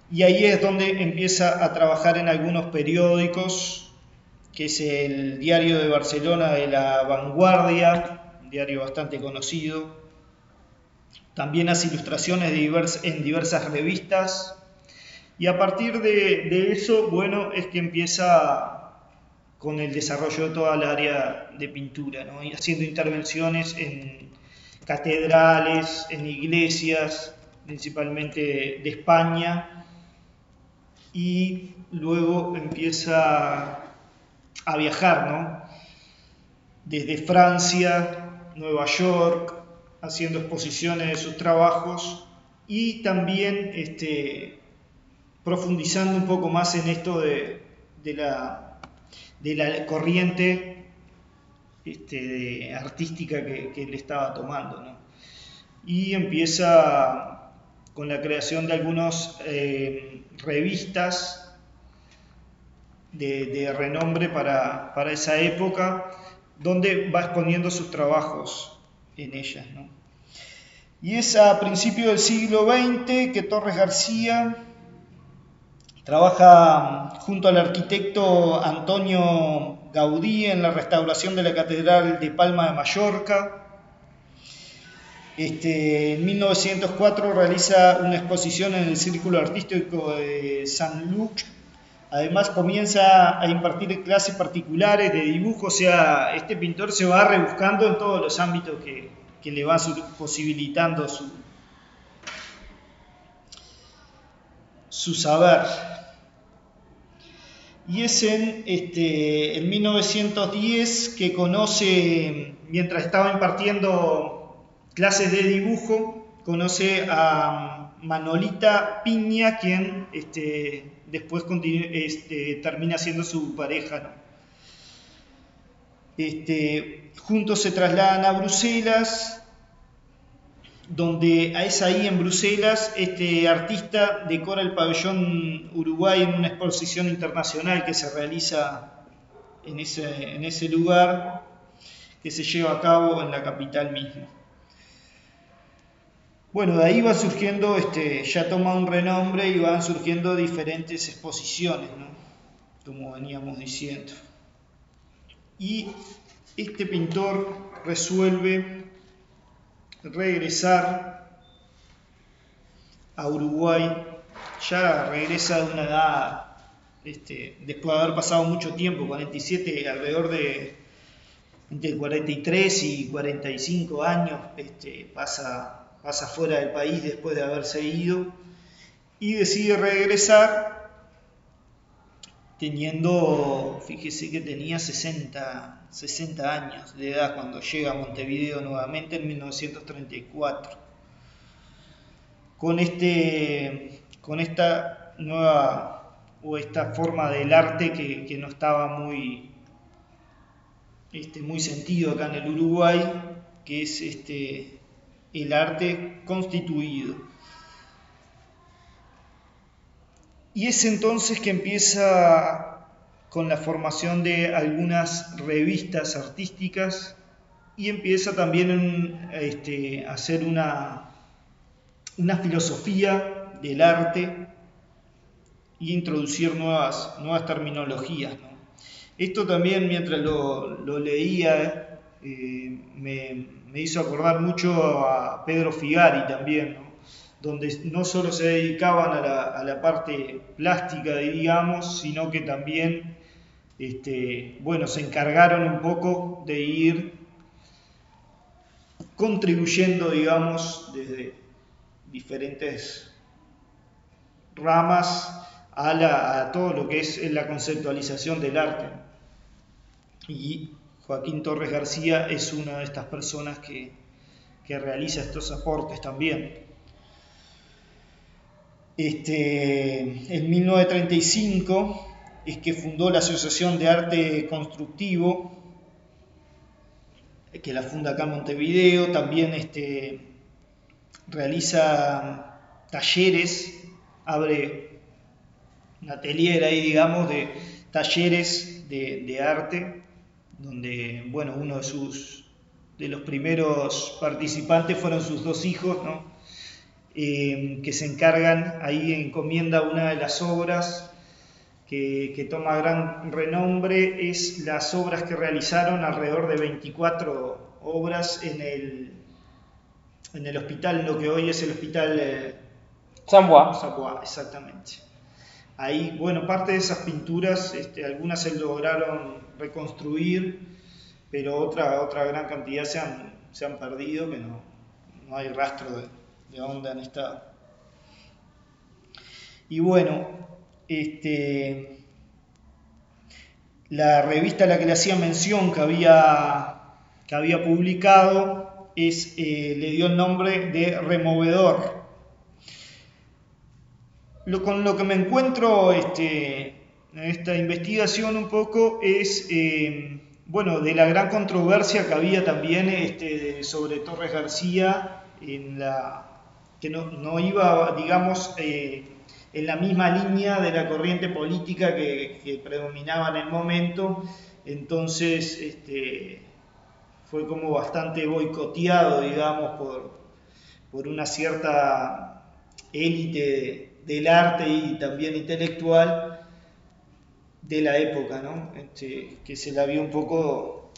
y ahí es donde empieza a trabajar en algunos periódicos, que es el Diario de Barcelona de La Vanguardia, un diario bastante conocido. También hace ilustraciones de divers, en diversas revistas, y a partir de, de eso, bueno, es que empieza con el desarrollo de toda el área de pintura, ¿no? Y haciendo intervenciones en catedrales, en iglesias, principalmente de España, y luego empieza a viajar, ¿no? Desde Francia, Nueva York, haciendo exposiciones de sus trabajos y también este, profundizando un poco más en esto de, de, la, de la corriente este, de, artística que, que él estaba tomando, ¿no? Y empieza con la creación de algunas eh, revistas de, de renombre para, para esa época, donde va exponiendo sus trabajos en ellas, ¿no? Y es a principios del siglo veinte que Torres García trabaja junto al arquitecto Antonio Gaudí en la restauración de la Catedral de Palma de Mallorca. Este, en mil novecientos cuatro realiza una exposición en el Círculo Artístico de San Luc. Además comienza a impartir clases particulares de dibujo, o sea, este pintor se va rebuscando en todos los ámbitos que, que le van posibilitando su, su saber. Y es en, este, en mil novecientos diez que conoce, mientras estaba impartiendo clases de dibujo, conoce a Manolita Piña, quien este, después continu- este, termina siendo su pareja, ¿no? Este, juntos se trasladan a Bruselas, donde es ahí en Bruselas este artista decora el pabellón Uruguay en una exposición internacional que se realiza en ese, en ese lugar, que se lleva a cabo en la capital misma. Bueno, de ahí va surgiendo, este, ya toma un renombre y van surgiendo diferentes exposiciones, ¿no? Como veníamos diciendo. Y este pintor resuelve regresar a Uruguay, ya regresa de una edad, este, después de haber pasado mucho tiempo, cuarenta y siete, alrededor de entre cuarenta y tres y cuarenta y cinco años, este, pasa... pasa fuera del país después de haberse ido y decide regresar teniendo, fíjese que tenía sesenta, sesenta años de edad cuando llega a Montevideo nuevamente en mil novecientos treinta y cuatro. Con, este, con esta nueva o esta forma del arte que, que no estaba muy, este, muy sentido acá en el Uruguay, que es este el arte constituido. Y es entonces que empieza con la formación de algunas revistas artísticas y empieza también en, este, a hacer una, una filosofía del arte y introducir nuevas, nuevas terminologías, ¿no? Esto también, mientras lo, lo leía, eh, me me hizo acordar mucho a Pedro Figari también, ¿no? Donde no solo se dedicaban a la, a la parte plástica, digamos, sino que también este, bueno, se encargaron un poco de ir contribuyendo, digamos, desde diferentes ramas a, la, a todo lo que es la conceptualización del arte. Y Joaquín Torres García es una de estas personas que, que realiza estos aportes también. Este, en mil novecientos treinta y cinco es que fundó la Asociación de Arte Constructivo, que la funda acá en Montevideo. También este, realiza talleres, abre un atelier ahí, digamos, de talleres de, de arte, donde, bueno, uno de sus de los primeros participantes fueron sus dos hijos, ¿no? eh, que se encargan, ahí encomienda una de las obras que, que toma gran renombre, es las obras que realizaron, alrededor de veinticuatro obras en el, en el hospital, lo que hoy es el hospital eh, San Bois. San Bois, exactamente. Ahí, bueno, parte de esas pinturas, este, algunas se lograron reconstruir, pero otra, otra gran cantidad se han, se han perdido, que no, no hay rastro de, de dónde han estado. Y bueno, este, la revista a la que le hacía mención que había, que había publicado es, eh, le dio el nombre de Removedor. Lo, con lo que me encuentro este, en esta investigación un poco es, eh, bueno, de la gran controversia que había también este, sobre Torres García, en la, que no, no iba, digamos, eh, en la misma línea de la corriente política que, que predominaba en el momento. Entonces este, fue como bastante boicoteado, digamos, por, por una cierta élite del arte y también intelectual de la época, ¿no? Este, que se la vio un poco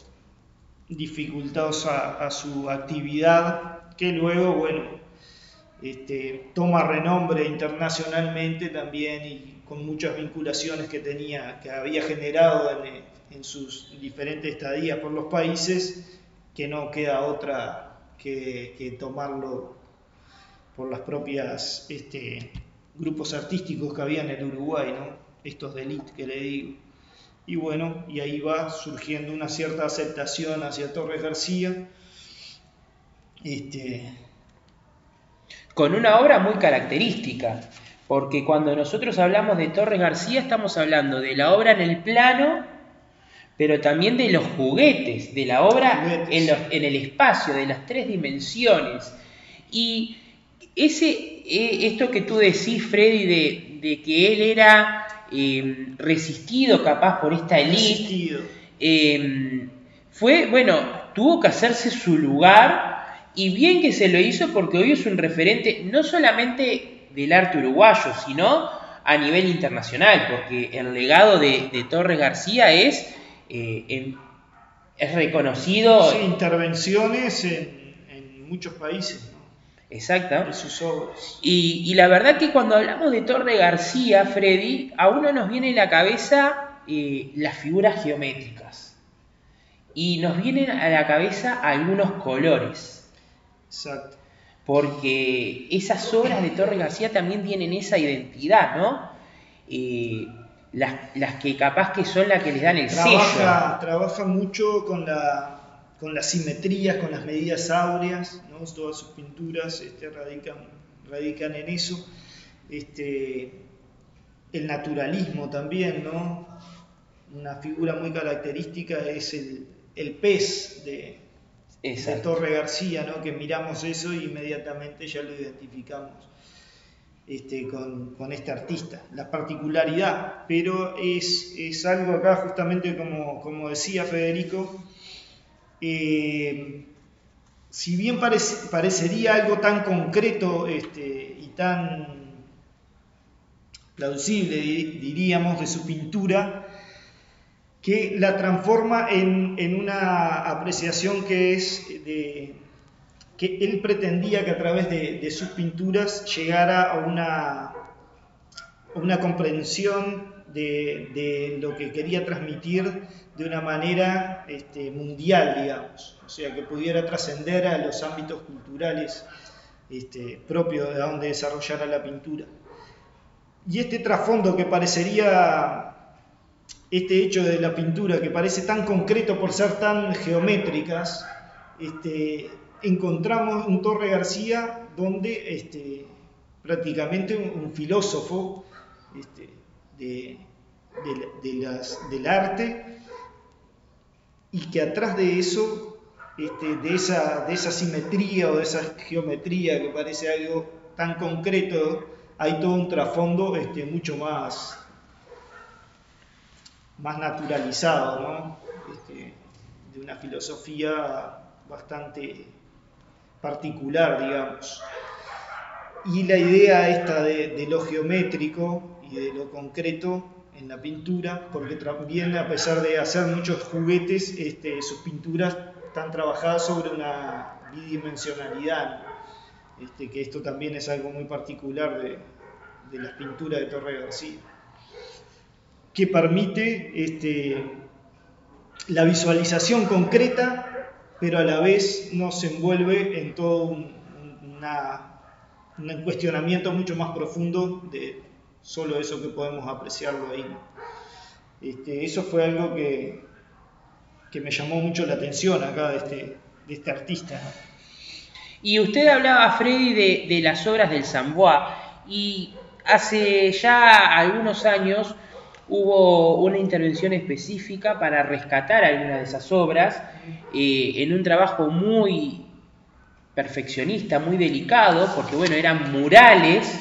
dificultosa a su actividad, que luego, bueno, este, toma renombre internacionalmente también, y con muchas vinculaciones que tenía, que había generado en, en sus diferentes estadías por los países, que no queda otra que, que tomarlo por las propias este, grupos artísticos que había en el Uruguay, ¿no? Estos de élite que le digo. Y bueno, y ahí va surgiendo una cierta aceptación hacia Torres García. Este... Con una obra muy característica, porque cuando nosotros hablamos de Torres García estamos hablando de la obra en el plano, pero también de los juguetes, de la obra en, los, en el espacio, de las tres dimensiones. Y ese, esto que tú decís, Freddy, de, de que él era eh, resistido capaz por esta élite, eh, fue, bueno, tuvo que hacerse su lugar, y bien que se lo hizo, porque hoy es un referente no solamente del arte uruguayo, sino a nivel internacional, porque el legado de, de Torres García es, eh, en, es reconocido. Sí, intervenciones en, en muchos países, ¿no? Exacto. De sus obras. Y, y la verdad que cuando hablamos de Torres García, Freddy, a uno nos viene a la cabeza eh, las figuras geométricas. Y nos vienen a la cabeza algunos colores. Exacto. Porque esas obras de Torres García también tienen esa identidad, ¿no? Eh, las, las que capaz que son las que les dan el trabaja, sello. Trabaja mucho con la, con las simetrías, con las medidas áureas, ¿no? Todas sus pinturas este, radican, radican en eso. Este, el naturalismo también, ¿no? Una figura muy característica es el, el pez de, de Torres García, ¿no? Que miramos eso y inmediatamente ya lo identificamos este, con, con este artista. La particularidad, pero es, es algo acá justamente como, como decía Federico, eh, si bien parece, parecería algo tan concreto este, y tan plausible, diríamos, de su pintura, que la transforma en, en una apreciación que es de, que él pretendía que a través de, de sus pinturas llegara a una, a una comprensión de, de lo que quería transmitir de una manera este, mundial, digamos, o sea, que pudiera trascender a los ámbitos culturales este, propios de donde desarrollara la pintura. Y este trasfondo que parecería... Este hecho de la pintura que parece tan concreto por ser tan geométricas, este, encontramos un Torres García donde este, prácticamente un, un filósofo este, de, de, de las, del arte, y que atrás de eso, este, de, esa, de esa simetría o de esa geometría que parece algo tan concreto, hay todo un trasfondo este, mucho más... más naturalizado, ¿no? Este, de una filosofía bastante particular, digamos. y la idea esta de, de lo geométrico y de lo concreto en la pintura, porque también a pesar de hacer muchos juguetes, este, sus pinturas están trabajadas sobre una bidimensionalidad, este, que esto también es algo muy particular de, de las pinturas de Torre García, que permite este, la visualización concreta, pero a la vez no se envuelve en todo un, una, un cuestionamiento mucho más profundo de solo eso que podemos apreciarlo ahí. Este, eso fue algo que, que me llamó mucho la atención acá de este, de este artista. Y usted hablaba, Freddy, de, de las obras del Sambois, y hace ya algunos años hubo una intervención específica para rescatar algunas de esas obras, eh, en un trabajo muy perfeccionista, muy delicado, porque bueno, eran murales.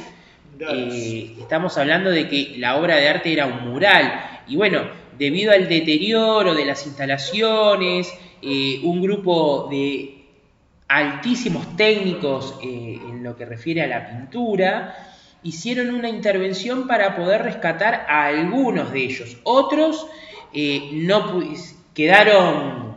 Eh, estamos hablando de que la obra de arte era un mural, y bueno, debido al deterioro de las instalaciones, eh, un grupo de altísimos técnicos eh, en lo que refiere a la pintura, hicieron una intervención para poder rescatar a algunos de ellos. Otros eh, no quedaron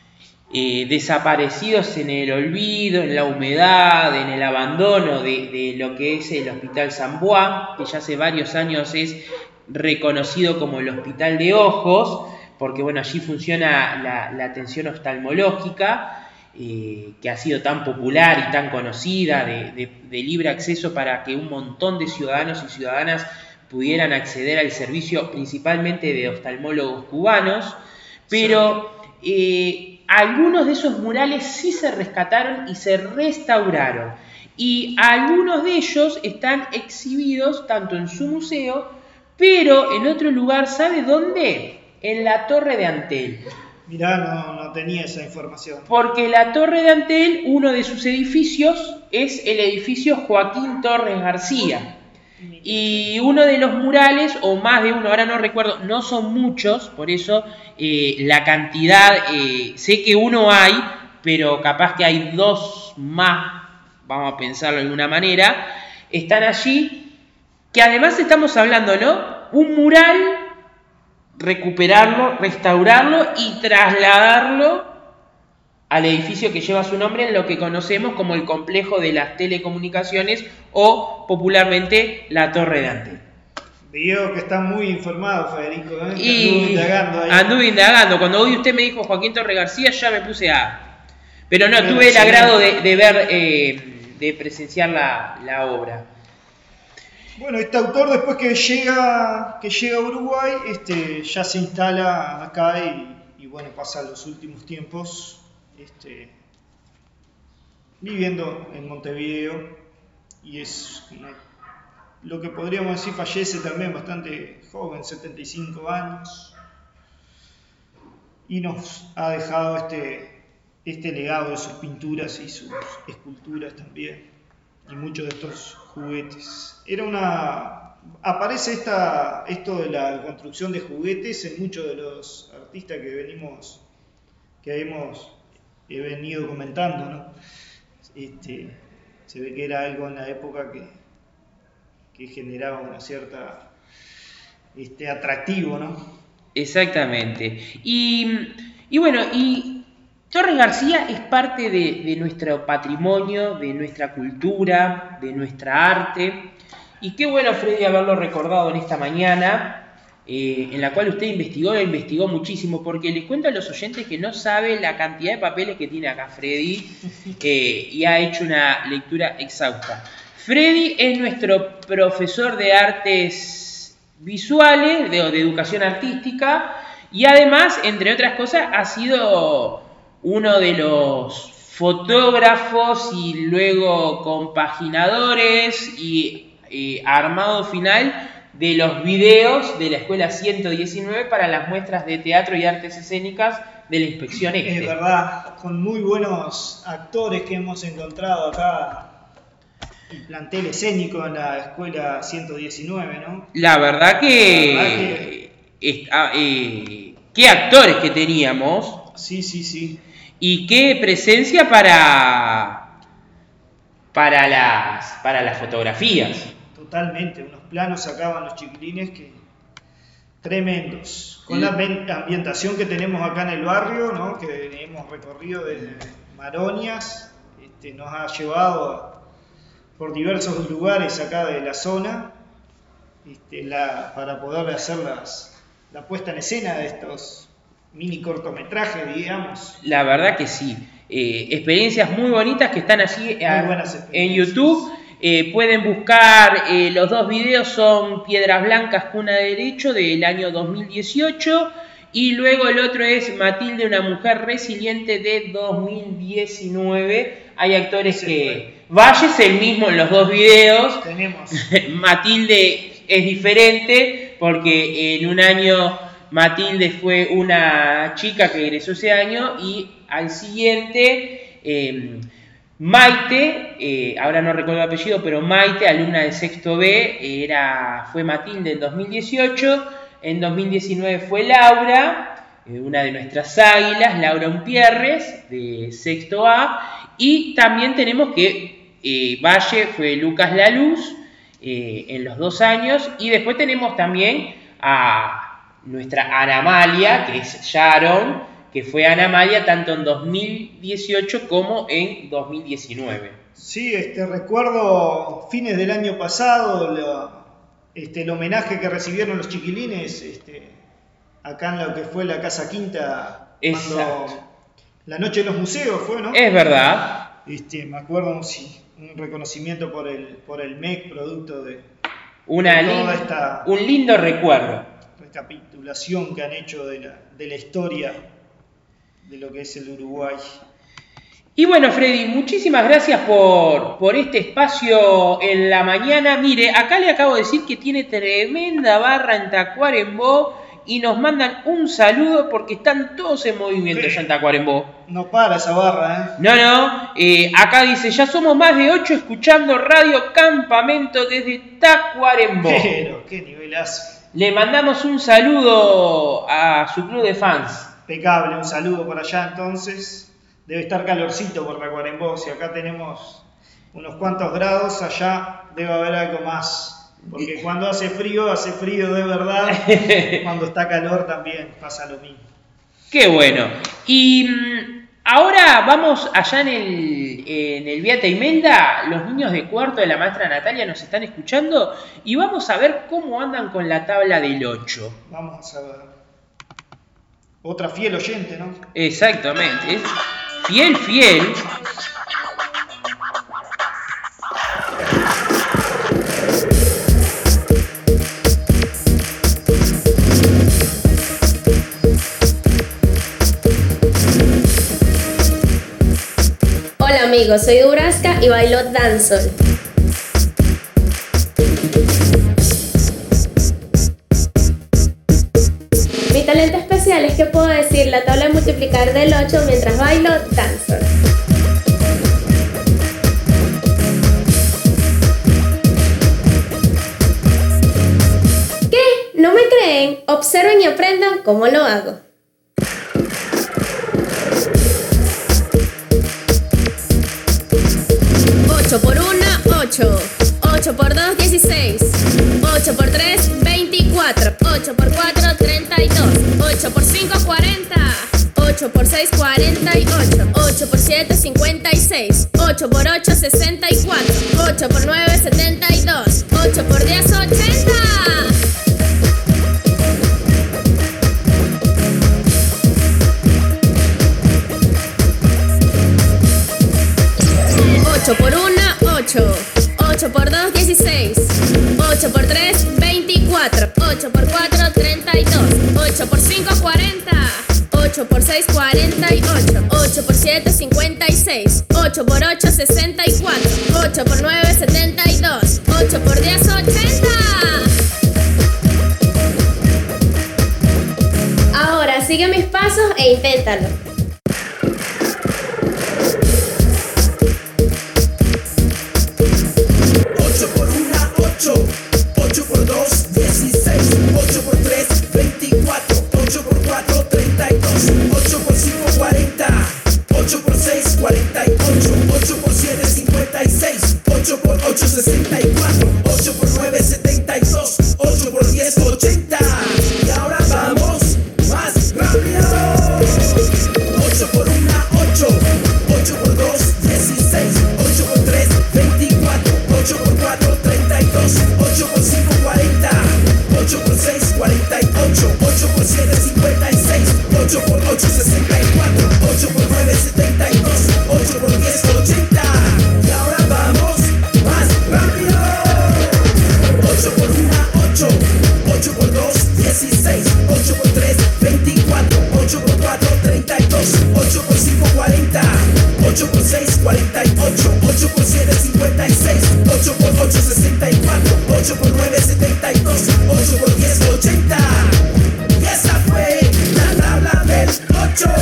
eh, desaparecidos en el olvido, en la humedad, en el abandono de, de lo que es el Hospital Sambois, que ya hace varios años es reconocido como el Hospital de Ojos, porque bueno, allí funciona la, la atención oftalmológica, Eh, que ha sido tan popular y tan conocida, de, de, de libre acceso para que un montón de ciudadanos y ciudadanas pudieran acceder al servicio, principalmente de oftalmólogos cubanos, pero eh, algunos de esos murales sí se rescataron y se restauraron, y algunos de ellos están exhibidos tanto en su museo, pero en otro lugar, ¿sabe dónde? En la Torre de Antel. Mirá, no, no tenía esa información. Porque la Torre de Antel, uno de sus edificios, es el edificio Joaquín Torres García. Y uno de los murales, o más de uno, ahora no recuerdo, no son muchos, por eso eh, la cantidad, eh, sé que uno hay, pero capaz que hay dos más, vamos a pensarlo de alguna manera, están allí, que además estamos hablando, ¿no? Un mural, recuperarlo, restaurarlo y trasladarlo al edificio que lleva su nombre en lo que conocemos como el complejo de las telecomunicaciones, o popularmente la Torre de Antel. Veo que está muy informado, Federico, ¿eh? Que Y anduve indagando ahí. anduve indagando. Cuando hoy usted me dijo Joaquín Torres García, ya me puse a... Pero no, Bueno, tuve el sí. agrado de, de ver, eh, de presenciar la, la obra. Bueno, este autor después que llega, que llega a Uruguay, este, ya se instala acá y, y bueno, pasa los últimos tiempos este, viviendo en Montevideo, y es una, lo que podríamos decir, fallece también bastante joven, setenta y cinco años, y nos ha dejado este, este legado de sus pinturas y sus esculturas también, y muchos de estos juguetes. Era una... Aparece esta, esto de la construcción de juguetes en muchos de los artistas que venimos, que hemos he venido comentando, ¿no? Este, se ve que era algo en la época que, que generaba una cierta este, atractivo, ¿no? Exactamente. Y, y bueno, y Torres García es parte de, de nuestro patrimonio, de nuestra cultura, de nuestra arte. Y qué bueno, Freddy, haberlo recordado en esta mañana, eh, en la cual usted investigó e investigó muchísimo, porque les cuento a los oyentes que no sabe la cantidad de papeles que tiene acá Freddy, eh, y ha hecho una lectura exhausta. Freddy es nuestro profesor de artes visuales, de, de educación artística, y además, entre otras cosas, ha sido uno de los fotógrafos y luego compaginadores y eh, armado final de los videos de la Escuela ciento diecinueve para las muestras de teatro y artes escénicas de la Inspección Este. Es verdad, con muy buenos actores que hemos encontrado acá, el plantel escénico en la Escuela ciento diecinueve, ¿no? La verdad que... La verdad que... Eh, eh, qué actores que teníamos. Sí, sí, sí. Y qué presencia para, para las, para las fotografías. Totalmente, unos planos sacaban los chiquilines que tremendos. Con la ambientación que tenemos acá en el barrio, ¿no? Que hemos recorrido desde Maronias, este, nos ha llevado a, por diversos lugares acá de la zona, este, la, para poder hacer las, la puesta en escena de estos mini cortometrajes, digamos. La verdad que sí. Eh, experiencias muy bonitas que están allí a, en YouTube. Eh, pueden buscar, eh, los dos videos son Piedras Blancas, Cuna de Derecho, del año dos mil dieciocho, y luego el otro es Matilde, una mujer resiliente, de dos mil diecinueve. Hay actores que... Valle es el mismo en los dos videos. Tenemos. Matilde es diferente porque en un año Matilde fue una chica que egresó ese año y al siguiente... Eh, Maite, eh, ahora no recuerdo el apellido, pero Maite, alumna de sexto B, era, fue Matilde en dos mil dieciocho, en dos mil diecinueve fue Laura, eh, una de nuestras águilas, Laura Umpierres, de sexto A, y también tenemos que eh, Valle fue Lucas Laluz, eh, en los dos años, y después tenemos también a nuestra Ana Amalia, que es Sharon, que fue Ana Amalia tanto en dos mil dieciocho como en dos mil diecinueve. Sí, este, recuerdo fines del año pasado lo, este, el homenaje que recibieron los chiquilines este, acá en lo que fue la Casa Quinta. Exacto. Cuando la noche de los museos fue, ¿no? Es verdad. Este, me acuerdo sí, un reconocimiento por el, por el M E C, producto de, Una de toda lin- esta un lindo recuerdo. recapitulación que han hecho de la, de la historia de lo que es el Uruguay. Y bueno, Freddy, muchísimas gracias por, por este espacio en la mañana. Mire, acá le acabo de decir que tiene tremenda barra en Tacuarembó y nos mandan un saludo porque están todos en movimiento allá en Tacuarembó. No para esa barra, ¿eh? No, no, eh, acá dice, ya somos más de ocho escuchando Radio Campamento desde Tacuarembó. Pero, qué nivelazo. Le mandamos un saludo a su club de fans. Impecable, un saludo por allá entonces. Debe estar calorcito por Tacuarembó. Si acá tenemos unos cuantos grados, allá debe haber algo más. Porque cuando hace frío, hace frío de verdad. Cuando está calor también pasa lo mismo. Qué bueno. Y mmm, ahora vamos allá en el, en el Vía Teimenda. Los niños de cuarto de la maestra Natalia nos están escuchando y vamos a ver cómo andan con la tabla del ocho. Vamos a ver. Otra fiel oyente, ¿no? Exactamente. Es fiel, fiel. Hola amigos, soy Duraska y bailo dancehall. Mi talento especial es que puedo decir la tabla de multiplicar del ocho mientras bailo dancehall. ¿Qué? ¿No me creen? Observen y aprendan cómo lo hago. ocho por uno, ocho. ocho por dos, dieciséis. ocho por tres, veinticuatro. ocho por cuatro, treinta y dos. ocho por cinco, cuarenta. ocho por seis, cuarenta y ocho. ocho por siete, cincuenta y seis. ocho por ocho, sesenta y cuatro. ocho por nueve, setenta y dos. ocho por diez, ochenta. ocho por uno, ocho. ocho por dos, dieciséis. ocho por tres, veinticuatro. ocho por cuatro, treinta y dos. ocho por cinco, cuarenta. ocho por seis, cuarenta y ocho. ocho por siete, cincuenta y seis. ocho por ocho, sesenta y cuatro. ocho por nueve, setenta y dos. ocho por diez, ochenta. Ahora sigue mis pasos e inténtalo. ocho por uno, ocho. ocho por dos, dieciséis. ocho por tres, veinticuatro. ocho por cuatro, treinta y dos. ocho por cinco, cuarenta. ocho por seis, cuarenta y ocho. ocho por siete, cincuenta y seis. cuarenta y ocho. Ocho por siete, cincuenta y seis. Ocho por ocho, sesenta y cuatro. Ocho por nueve, setenta y dos. Ocho por diez, ochenta. Y ahora vamos más rápido. Ocho por uno, ocho. Ocho por dos, dieciséis. Ocho por tres, veinticuatro. Ocho por cuatro, treinta y dos. Ocho por cinco, cuarenta. Ocho por seis, cuarenta y ocho. Ocho por siete, cincuenta y seis. Ocho por ocho, sesenta y cuatro. Ocho por nueve, setenta y dos. Ocho por diez, ochenta. Y esa fue la tabla del ocho.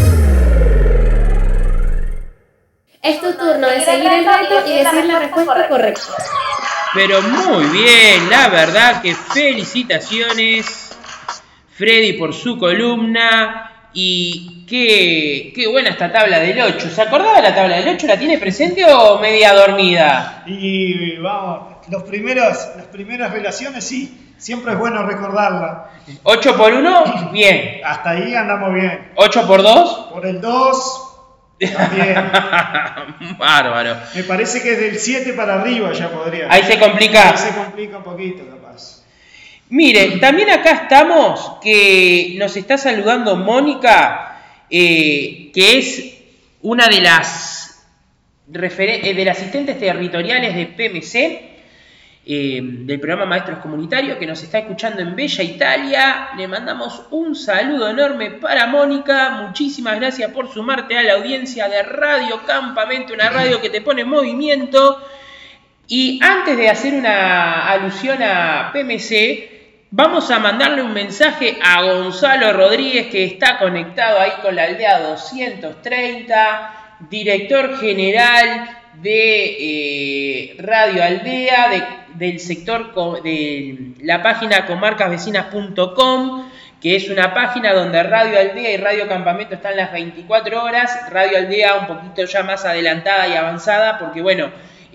Es tu turno de seguir el reto y decir la respuesta correcta. Pero muy bien, la verdad que felicitaciones, Freddy, por su columna. Y qué, qué buena esta tabla del ocho. ¿Se acordaba la tabla del ocho? ¿La tiene presente o media dormida? Y vamos, los primeros, las primeras relaciones sí, siempre es bueno recordarla. ocho por uno, bien. Hasta ahí andamos bien. ¿ocho por dos? Por el dos, también. Bárbaro. Me parece que del siete para arriba ya podría. Ahí se complica. Ahí se complica un poquito, capaz. Miren, también acá estamos, que nos está saludando Mónica, eh, que es una de las, referen- de las asistentes territoriales de P M C, eh, del programa Maestros Comunitarios, que nos está escuchando en Bella Italia. Le mandamos un saludo enorme para Mónica. Muchísimas gracias por sumarte a la audiencia de Radio Campamento, una radio que te pone en movimiento. Y antes de hacer una alusión a P M C, vamos a mandarle un mensaje a Gonzalo Rodríguez, que está conectado ahí con la aldea doscientos treinta, director general de eh, Radio Aldea, de, del sector de la página comarcas vecinas punto com, que es una página donde Radio Aldea y Radio Campamento están las veinticuatro horas. Radio Aldea un poquito ya más adelantada y avanzada, porque bueno,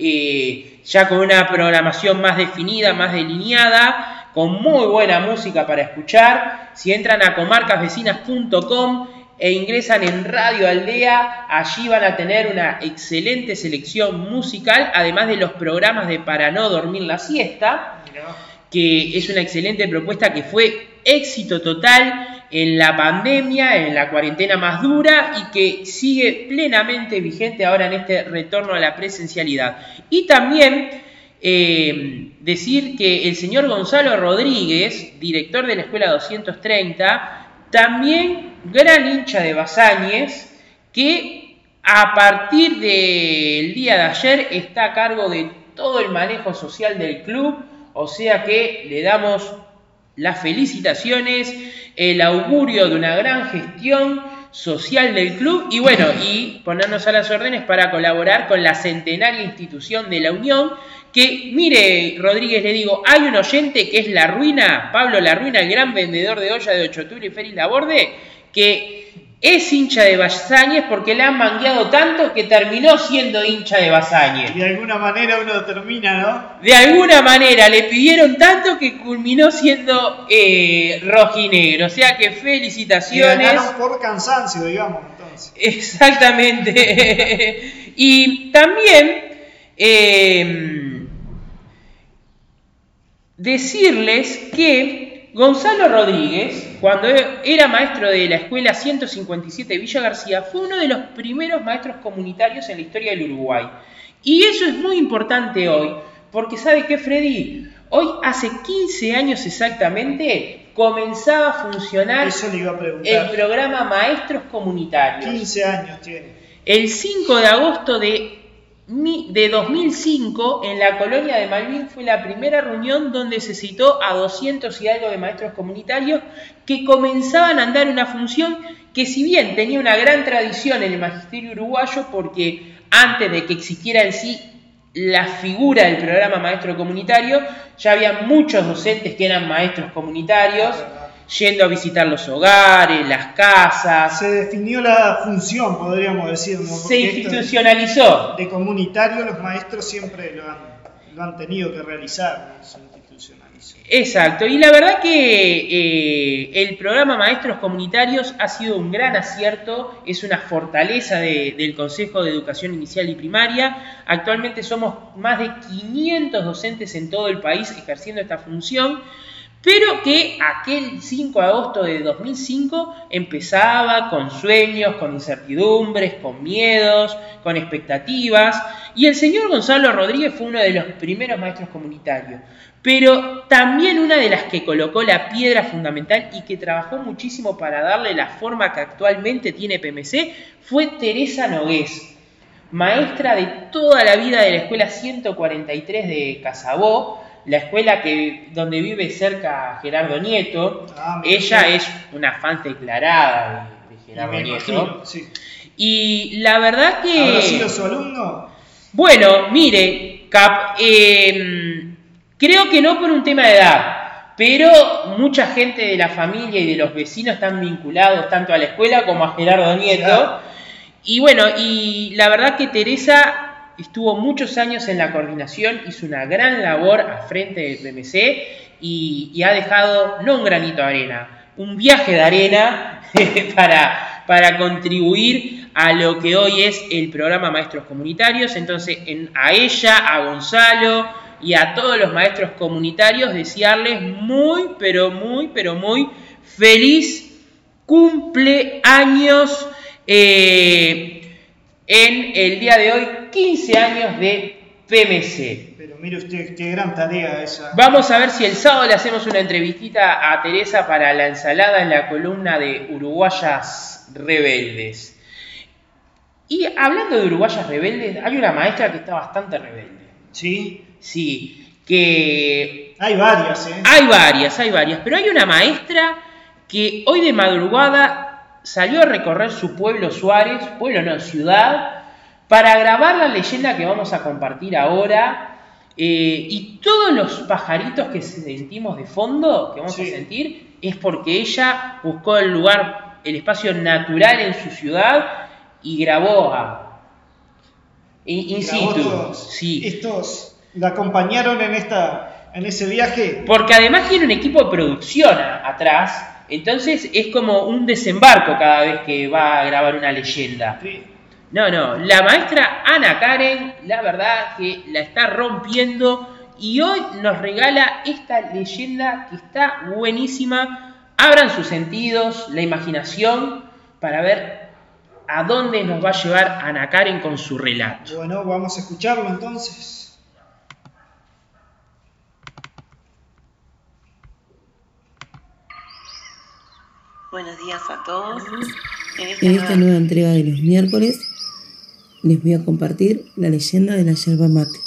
eh, ya con una programación más definida, más delineada, con muy buena música para escuchar. Si entran a comarcas vecinas punto com e ingresan en Radio Aldea, allí van a tener una excelente selección musical, además de los programas de Para no dormir la siesta, que es una excelente propuesta que fue éxito total en la pandemia, en la cuarentena más dura, y que sigue plenamente vigente ahora en este retorno a la presencialidad. Y también Eh, decir que el señor Gonzalo Rodríguez, director de la Escuela doscientos treinta, también gran hincha de Basáñez, que a partir del día de ayer está a cargo de todo el manejo social del club, o sea que le damos las felicitaciones, el augurio de una gran gestión social del club y bueno, y ponernos a las órdenes para colaborar con la centenaria institución de la Unión. Que, mire, Rodríguez, le digo, hay un oyente que es La Ruina, Pablo La Ruina, el gran vendedor de olla de ocho octubre y Félix Laborde, que es hincha de Basáñez porque le han mangueado tanto que terminó siendo hincha de Basáñez. De alguna manera uno termina, ¿no? De alguna manera, le pidieron tanto que culminó siendo eh, rojinegro. O sea que felicitaciones. Y ganaron por cansancio, digamos, entonces. Exactamente. Y también eh, decirles que Gonzalo Rodríguez, cuando era maestro de la escuela ciento cincuenta y siete Villa García, fue uno de los primeros maestros comunitarios en la historia del Uruguay. Y eso es muy importante hoy, porque ¿sabe qué, Freddy? Hoy, hace quince años exactamente, comenzaba a funcionar Eso le iba a preguntar. el programa Maestros Comunitarios. quince años tiene. El cinco de agosto de de dos mil cinco, en la colonia de Malvin, fue la primera reunión donde se citó a doscientos y algo de maestros comunitarios que comenzaban a andar una función que, si bien tenía una gran tradición en el magisterio uruguayo, porque antes de que existiera en sí la figura del programa maestro comunitario, ya había muchos docentes que eran maestros comunitarios, yendo a visitar los hogares, las casas. Se definió la función, podríamos decir, ¿no? Se institucionalizó. De comunitario los maestros siempre lo han, lo han tenido que realizar, ¿no? Se institucionalizó. Exacto, y la verdad que eh, el programa Maestros Comunitarios ha sido un gran acierto, es una fortaleza de, del Consejo de Educación Inicial y Primaria. Actualmente somos más de quinientos docentes en todo el país ejerciendo esta función, pero que aquel cinco de agosto de dos mil cinco empezaba con sueños, con incertidumbres, con miedos, con expectativas, y el señor Gonzalo Rodríguez fue uno de los primeros maestros comunitarios, pero también una de las que colocó la piedra fundamental y que trabajó muchísimo para darle la forma que actualmente tiene P M C fue Teresa Nogués, maestra de toda la vida de la escuela ciento cuarenta y tres de Casabó, la escuela que, donde vive cerca Gerardo Nieto. Ah, ella bien. Es una fan declarada de, de Gerardo Nieto. Imagino, sí. Y la verdad que... ¿Habrá sido su alumno? Bueno, mire, Cap, eh, creo que no por un tema de edad, pero mucha gente de la familia y de los vecinos están vinculados tanto a la escuela como a Gerardo Nieto. Claro. Y bueno, y la verdad que Teresa estuvo muchos años en la coordinación, hizo una gran labor a frente del P M C y, y ha dejado no un granito de arena, un viaje de arena para, para contribuir a lo que hoy es el programa Maestros Comunitarios. Entonces, en, a ella, a Gonzalo y a todos los maestros comunitarios desearles muy, pero muy, pero muy feliz cumpleaños eh, en el día de hoy, quince años de P M C. Pero mire usted, qué gran tarea esa. Vamos a ver si el sábado le hacemos una entrevistita a Teresa para la ensalada en la columna de Uruguayas Rebeldes. Y hablando de Uruguayas Rebeldes, hay una maestra que está bastante rebelde. ¿Sí? Sí, que... Hay varias, ¿eh? Hay varias, hay varias, pero hay una maestra que hoy de madrugada salió a recorrer su pueblo Suárez, pueblo no, ciudad, para grabar la leyenda que vamos a compartir ahora, eh, y todos los pajaritos que sentimos de fondo, que vamos sí. a sentir, es porque ella buscó el lugar, el espacio natural en su ciudad y grabó a in, in grabó situ. Todos. Sí. Estos la acompañaron en esta, en ese viaje. Porque además tiene un equipo de producción atrás, entonces es como un desembarco cada vez que va a grabar una leyenda. Sí. No, no, la maestra Ana Karen, la verdad que la está rompiendo y hoy nos regala esta leyenda que está buenísima. Abran sus sentidos, la imaginación, para ver a dónde nos va a llevar Ana Karen con su relato. Bueno, vamos a escucharlo entonces. Buenos días a todos. En esta, en esta nueva... nueva entrega de los miércoles les voy a compartir la leyenda de la yerba mate.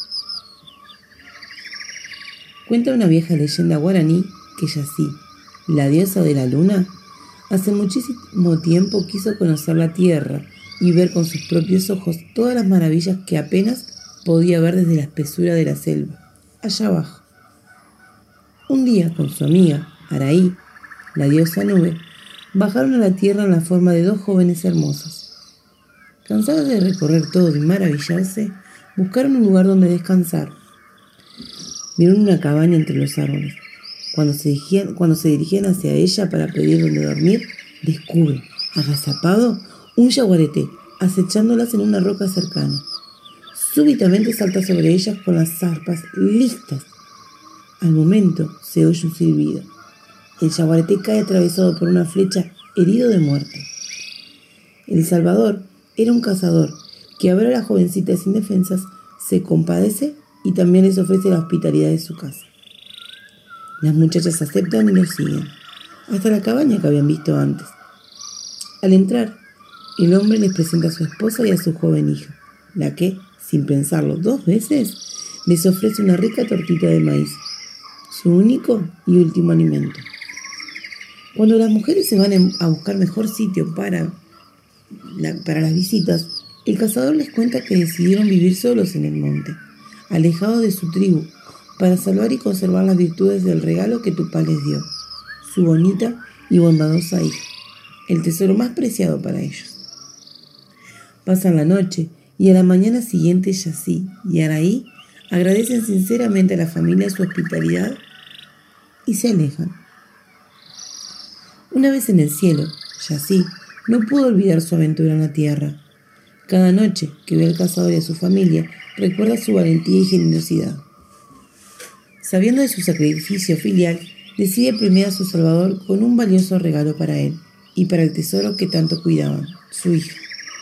Cuenta una vieja leyenda guaraní que Yací, la diosa de la luna, hace muchísimo tiempo quiso conocer la tierra y ver con sus propios ojos todas las maravillas que apenas podía ver desde la espesura de la selva, allá abajo. Un día, con su amiga Araí, la diosa nube, bajaron a la tierra en la forma de dos jóvenes hermosos. Cansados de recorrer todo y maravillarse, buscaron un lugar donde descansar. Vieron una cabaña entre los árboles. Cuando se dirigían, cuando se dirigían hacia ella para pedir donde dormir, descubren, agazapado, un yaguareté, acechándolas en una roca cercana. Súbitamente salta sobre ellas con las zarpas listas. Al momento se oye un silbido. El yaguareté cae atravesado por una flecha, herido de muerte. El Salvador era un cazador que a ver a las jovencitas indefensas se compadece y también les ofrece la hospitalidad de su casa. Las muchachas aceptan y lo siguen, hasta la cabaña que habían visto antes. Al entrar, el hombre les presenta a su esposa y a su joven hija, la que, sin pensarlo dos veces, les ofrece una rica tortita de maíz, su único y último alimento. Cuando las mujeres se van a buscar mejor sitio para, la, para las visitas, el cazador les cuenta que decidieron vivir solos en el monte, alejados de su tribu, para salvar y conservar las virtudes del regalo que Tupá les dio, su bonita y bondadosa hija, el tesoro más preciado para ellos. Pasan la noche y a la mañana siguiente Yací y Araí agradecen sinceramente a la familia su hospitalidad y se alejan. Una vez en el cielo, Yací no pudo olvidar su aventura en la tierra. Cada noche que ve al cazador y a su familia, recuerda su valentía y generosidad. Sabiendo de su sacrificio filial, decide premiar a su salvador con un valioso regalo para él y para el tesoro que tanto cuidaban, su hija.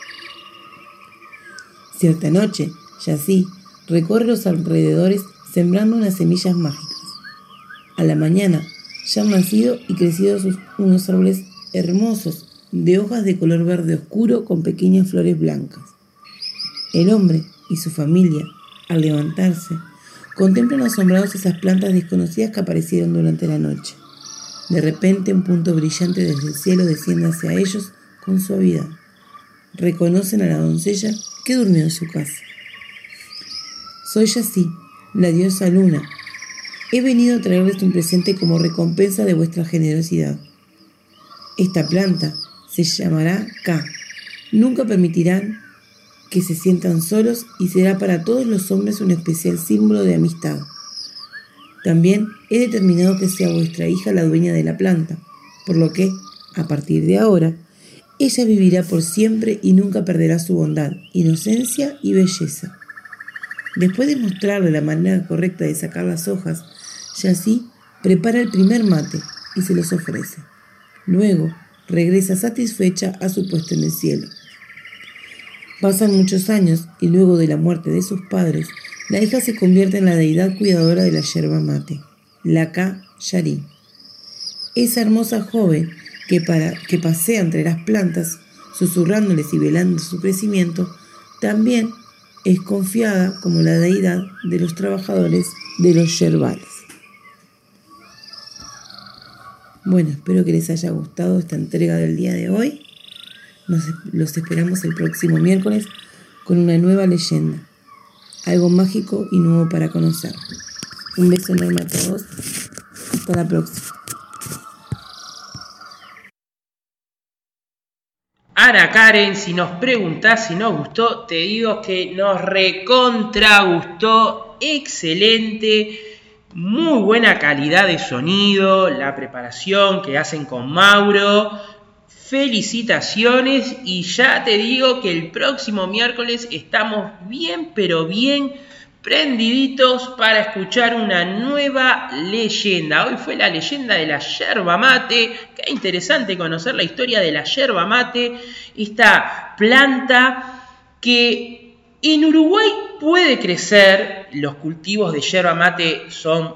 Cierta noche, Yazzie recorre los alrededores sembrando unas semillas mágicas. A la mañana ya han nacido y crecido sus, unos árboles hermosos de hojas de color verde oscuro con pequeñas flores blancas. El hombre y su familia, al levantarse, contemplan asombrados esas plantas desconocidas que aparecieron durante la noche. De repente, un punto brillante desde el cielo desciende hacia ellos con suavidad. Reconocen a la doncella que durmió en su casa. Soy Yazzie, la diosa Luna. He venido a traerles un presente como recompensa de vuestra generosidad. Esta planta se llamará Ka. Nunca permitirán que se sientan solos y será para todos los hombres un especial símbolo de amistad. También he determinado que sea vuestra hija la dueña de la planta, por lo que, a partir de ahora, ella vivirá por siempre y nunca perderá su bondad, inocencia y belleza. Después de mostrarle la manera correcta de sacar las hojas, Yazzie prepara el primer mate y se los ofrece. Luego, regresa satisfecha a su puesto en el cielo. Pasan muchos años y luego de la muerte de sus padres, la hija se convierte en la deidad cuidadora de la yerba mate, la Ka Yari. Esa hermosa joven que, para, que pasea entre las plantas, susurrándoles y velando su crecimiento, también es confiada como la deidad de los trabajadores de los yerbales. Bueno, espero que les haya gustado esta entrega del día de hoy. Nos, los esperamos el próximo miércoles con una nueva leyenda, algo mágico y nuevo para conocer. Un beso enorme a todos. Hasta la próxima. Ana Karen, si nos preguntás si nos gustó, te digo que nos recontra gustó. Excelente, muy buena calidad de sonido, la preparación que hacen con Mauro. Felicitaciones, y ya te digo que el próximo miércoles estamos bien, pero bien prendiditos para escuchar una nueva leyenda. Hoy fue la leyenda de la yerba mate. Qué interesante conocer la historia de la yerba mate, esta planta que en Uruguay puede crecer. Los cultivos de yerba mate son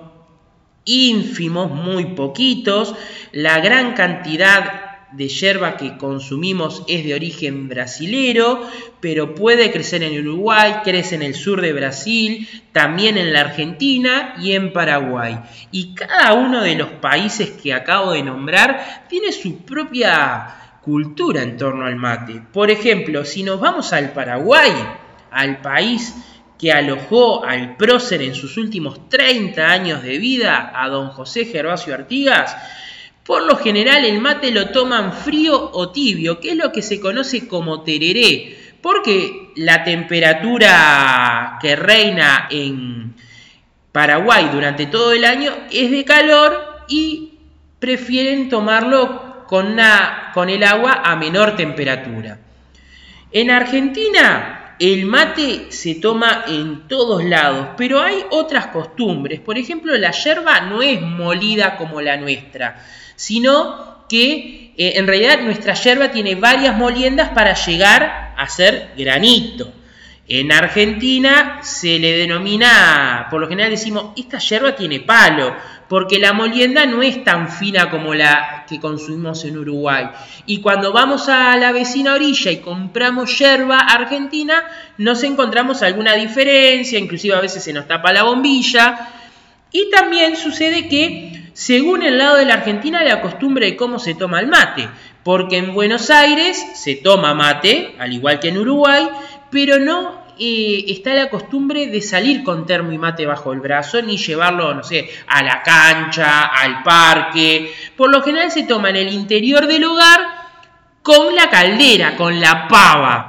ínfimos, muy poquitos. La gran cantidad de yerba que consumimos es de origen brasilero, pero puede crecer en Uruguay, crece en el sur de Brasil, también en la Argentina y en Paraguay. Y cada uno de los países que acabo de nombrar tiene su propia cultura en torno al mate. Por ejemplo, si nos vamos al Paraguay, al país que alojó al prócer en sus últimos treinta años de vida, a don José Gervasio Artigas, por lo general el mate lo toman frío o tibio, que es lo que se conoce como tereré, porque la temperatura que reina en Paraguay durante todo el año es de calor y prefieren tomarlo con, una, con el agua a menor temperatura. En Argentina el mate se toma en todos lados, pero hay otras costumbres. Por ejemplo, la yerba no es molida como la nuestra, sino que eh, en realidad nuestra yerba tiene varias moliendas para llegar a ser granito. En Argentina se le denomina, por lo general decimos, esta yerba tiene palo, porque la molienda no es tan fina como la que consumimos en Uruguay. Y cuando vamos a la vecina orilla y compramos yerba argentina, nos encontramos alguna diferencia, inclusive a veces se nos tapa la bombilla. Y también sucede que, según el lado de la Argentina, la costumbre de cómo se toma el mate, porque en Buenos Aires se toma mate, al igual que en Uruguay, pero no eh, está la costumbre de salir con termo y mate bajo el brazo, ni llevarlo, no sé, a la cancha, al parque. Por lo general se toma en el interior del hogar con la caldera, con la pava.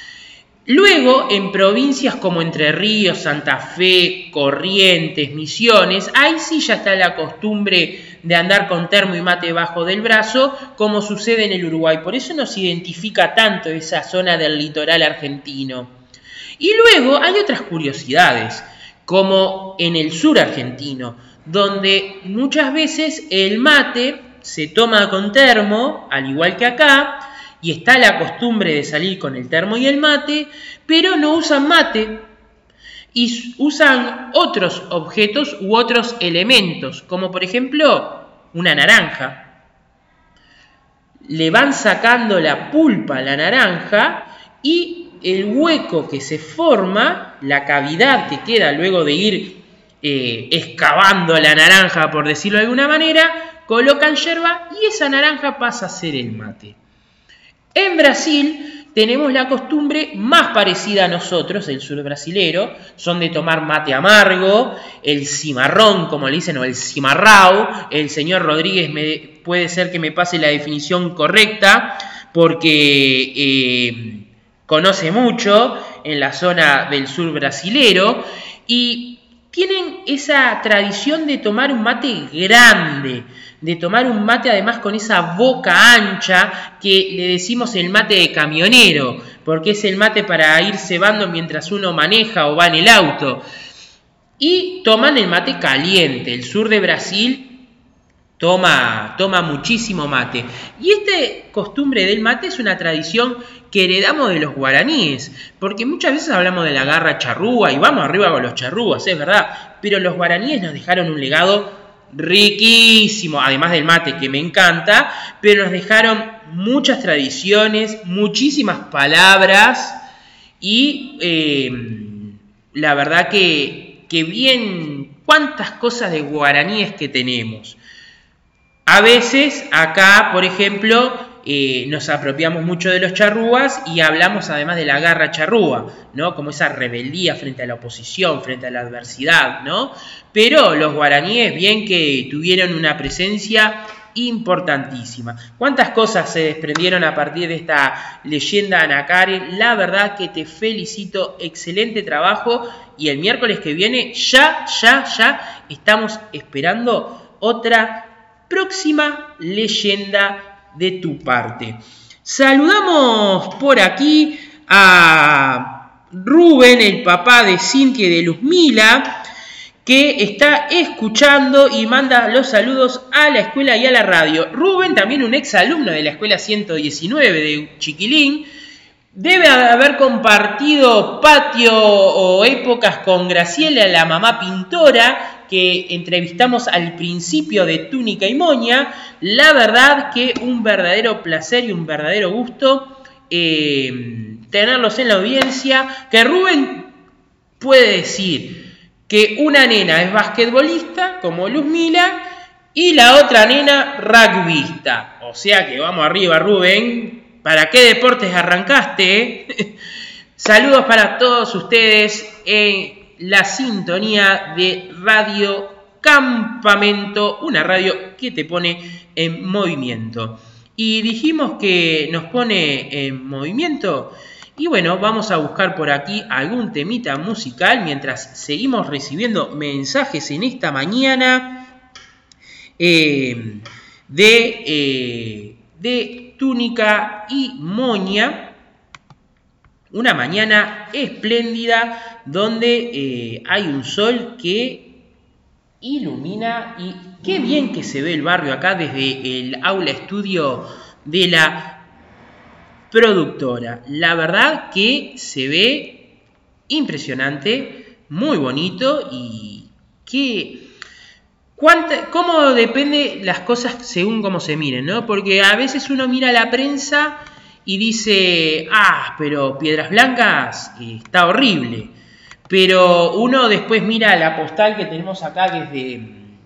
Luego, en provincias como Entre Ríos, Santa Fe, Corrientes, Misiones, ahí sí ya está la costumbre de andar con termo y mate bajo del brazo, como sucede en el Uruguay. Por eso nos identifica tanto esa zona del litoral argentino. Y luego hay otras curiosidades, como en el sur argentino, donde muchas veces el mate se toma con termo, al igual que acá, y está la costumbre de salir con el termo y el mate, pero no usan mate y usan otros objetos u otros elementos, como por ejemplo una naranja. Le van sacando la pulpa a la naranja y el hueco que se forma, la cavidad que queda luego de ir eh, excavando la naranja, por decirlo de alguna manera, colocan yerba y esa naranja pasa a ser el mate. En Brasil tenemos la costumbre más parecida a nosotros, el sur brasilero, son de tomar mate amargo, el cimarrón, como le dicen, o el cimarrao. El señor Rodríguez me, puede ser que me pase la definición correcta, porque eh, conoce mucho en la zona del sur brasilero, y tienen esa tradición de tomar un mate grande, de tomar un mate además con esa boca ancha que le decimos el mate de camionero, porque es el mate para ir cebando mientras uno maneja o va en el auto. Y toman el mate caliente. El sur de Brasil toma, toma muchísimo mate. Y esta costumbre del mate es una tradición que heredamos de los guaraníes, porque muchas veces hablamos de la garra charrúa y vamos arriba con los charrúas, es verdad, pero los guaraníes nos dejaron un legado riquísimo, además del mate que me encanta, pero nos dejaron muchas tradiciones, muchísimas palabras y eh, la verdad que, que bien, cuántas cosas de guaraníes que tenemos. A veces acá, por ejemplo, eh, nos apropiamos mucho de los charrúas y hablamos además de la garra charrúa, ¿no? Como esa rebeldía frente a la oposición, frente a la adversidad, ¿no? Pero los guaraníes bien que tuvieron una presencia importantísima. ¿Cuántas cosas se desprendieron a partir de esta leyenda Anacare? La verdad que te felicito, excelente trabajo, y el miércoles que viene ya, ya, ya estamos esperando otra próxima leyenda de tu parte. Saludamos por aquí a Rubén, el papá de Cintia y de Luzmila, que está escuchando y manda los saludos a la escuela y a la radio. Rubén, también un ex alumno de la escuela ciento diecinueve de Chiquilín, debe haber compartido patio o épocas con Graciela, la mamá pintora, que entrevistamos al principio de Túnica y Moña. La verdad que un verdadero placer y un verdadero gusto eh, tenerlos en la audiencia. Que Rubén puede decir que una nena es basquetbolista, como Luzmila, y la otra nena rugbyista. O sea que vamos arriba, Rubén. ¿Para qué deportes arrancaste? Eh? Saludos para todos ustedes en la sintonía de Radio Campamento, una radio que te pone en movimiento. Y dijimos que nos pone en movimiento. Y bueno, vamos a buscar por aquí algún temita musical mientras seguimos recibiendo mensajes en esta mañana eh, de, eh, de Túnica y Moña. Una mañana espléndida donde eh, hay un sol que ilumina, y qué bien que se ve el barrio acá desde el aula estudio de la productora. La verdad que se ve impresionante, muy bonito, y que cuánta, cómo depende las cosas según cómo se miren, ¿no? Porque a veces uno mira la prensa y dice, ah, pero Piedras Blancas eh, está horrible. Pero uno después mira la postal que tenemos acá desde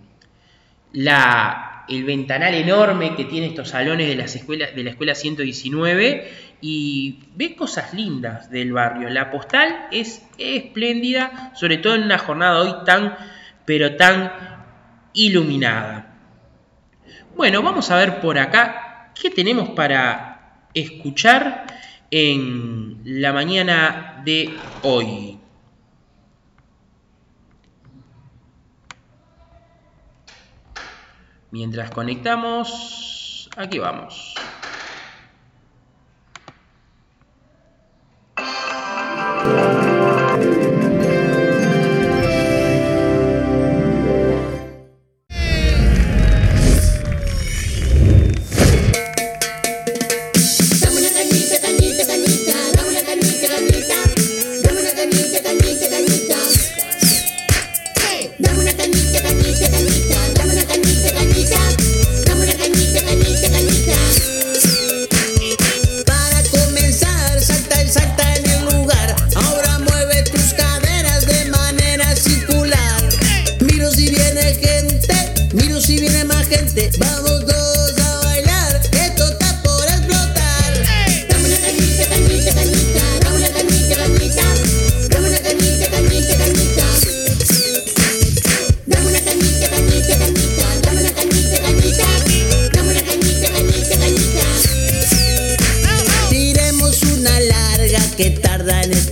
la, el ventanal enorme que tiene estos salones de, las escuelas, de la escuela ciento diecinueve, y ve cosas lindas del barrio. La postal es espléndida, sobre todo en una jornada hoy tan, pero tan iluminada. Bueno, vamos a ver por acá qué tenemos para escuchar en la mañana de hoy. Mientras conectamos, aquí vamos.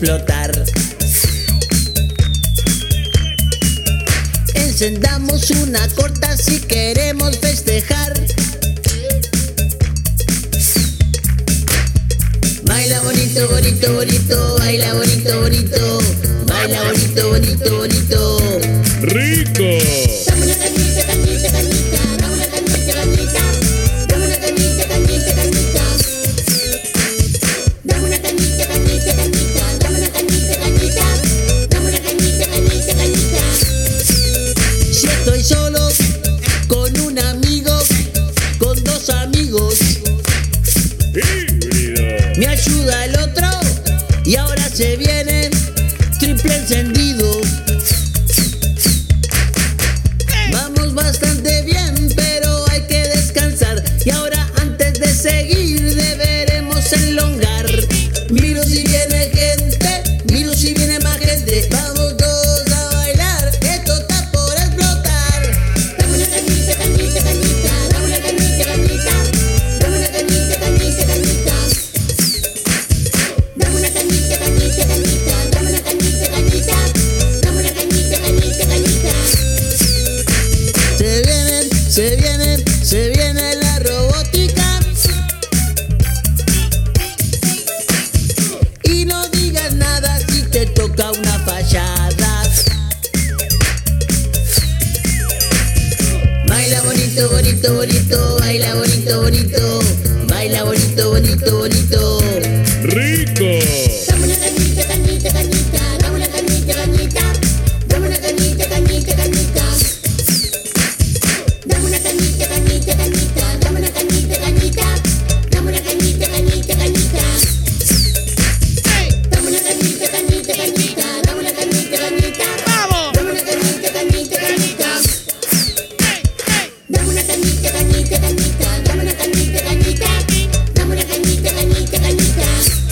explotar. Encendamos una corta si queremos festejar. Baila bonito, bonito, bonito, baila bonito, bonito, baila bonito, bonito, bonito. ¡Rico! Dame una cañita, cañita, cañita, dame una cañita, cañita, dame una cañita, cañita, cañita. Dame una cañita, cañita, cañita, dame una cañita, cañita, dame una cañita, cañita, cañita. Si estoy solo, con un amigo, con dos amigos, me ayuda el otro y ahora se viene triple encendido. Vamos bastante bien, pero hay que descansar. Y ahora antes de seguir deberemos enlongar. Miro si viene gente, miro si viene más gente. Vamos todos a bailar, esto está por explotar. Dame una cañita, cañita, cañita, dame una cañita, cañita, dame una cañita, cañita, cañita. Dame una cañita, cañita, cañita, dame una cañita, cañita, dame una cañita, cañita, cañita. Se viene, se viene, se viene la robótica. Y no digas nada si te toca una fallada. Baila bonito, bonito, bonito, baila bonito, bonito, baila bonito, bonito, bonito. ¡Rico! Dame una cañita, cañita, cañita, dame una cañita, cañita, dame una cañita, cañita, cañita. Dame una cañita, cañita, cañita, dame una cañita, cañita, dame una cañita, cañita, cañita. Dame una cañita, cañita, cañita, dame una cañita, cañita. ¡Vamos! Dame una cañita, cañita, cañita. Dame una cañita, cañita, cañita, dame una cañita, cañita, dame una cañita, cañita, cañita.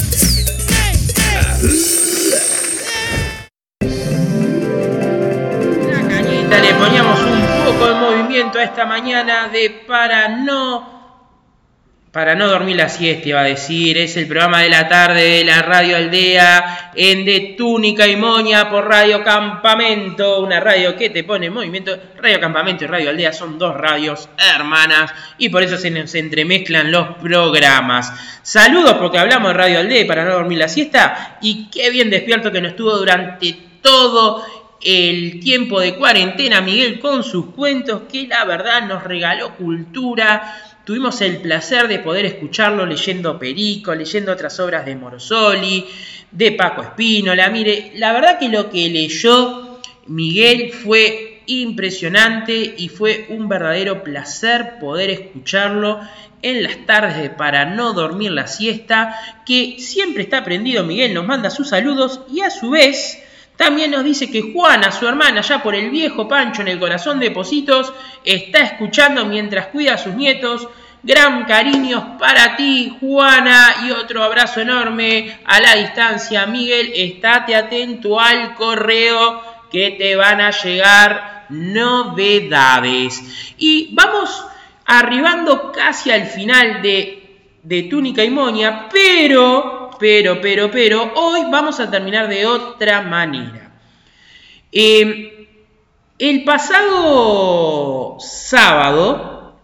Una cañita, le poníamos un poco de movimiento a esta mañana de para no para no dormir la siesta, iba a decir. Es el programa de la tarde de la Radio Aldea en De Túnica y Moña por Radio Campamento, una radio que te pone en movimiento. Radio Campamento y Radio Aldea son dos radios hermanas y por eso se nos entremezclan los programas. Saludos porque hablamos de Radio Aldea para no dormir la siesta, y qué bien despierto que nos estuvo durante todo el tiempo de cuarentena Miguel con sus cuentos, que la verdad nos regaló cultura. Tuvimos el placer de poder escucharlo leyendo Perico, leyendo otras obras de Morosoli, de Paco Espínola. Mire, la verdad que lo que leyó Miguel fue impresionante y fue un verdadero placer poder escucharlo en las tardes de Para no dormir la siesta, que siempre está prendido. Miguel nos manda sus saludos y a su vez también nos dice que Juana, su hermana, ya por el viejo Pancho en el corazón de Positos, está escuchando mientras cuida a sus nietos. Gran cariños para ti, Juana, y otro abrazo enorme a la distancia. Miguel, estate atento al correo que te van a llegar novedades. Y vamos arribando casi al final de, de Túnica y Moña, pero... Pero, pero, pero, hoy vamos a terminar de otra manera. Eh, el pasado sábado,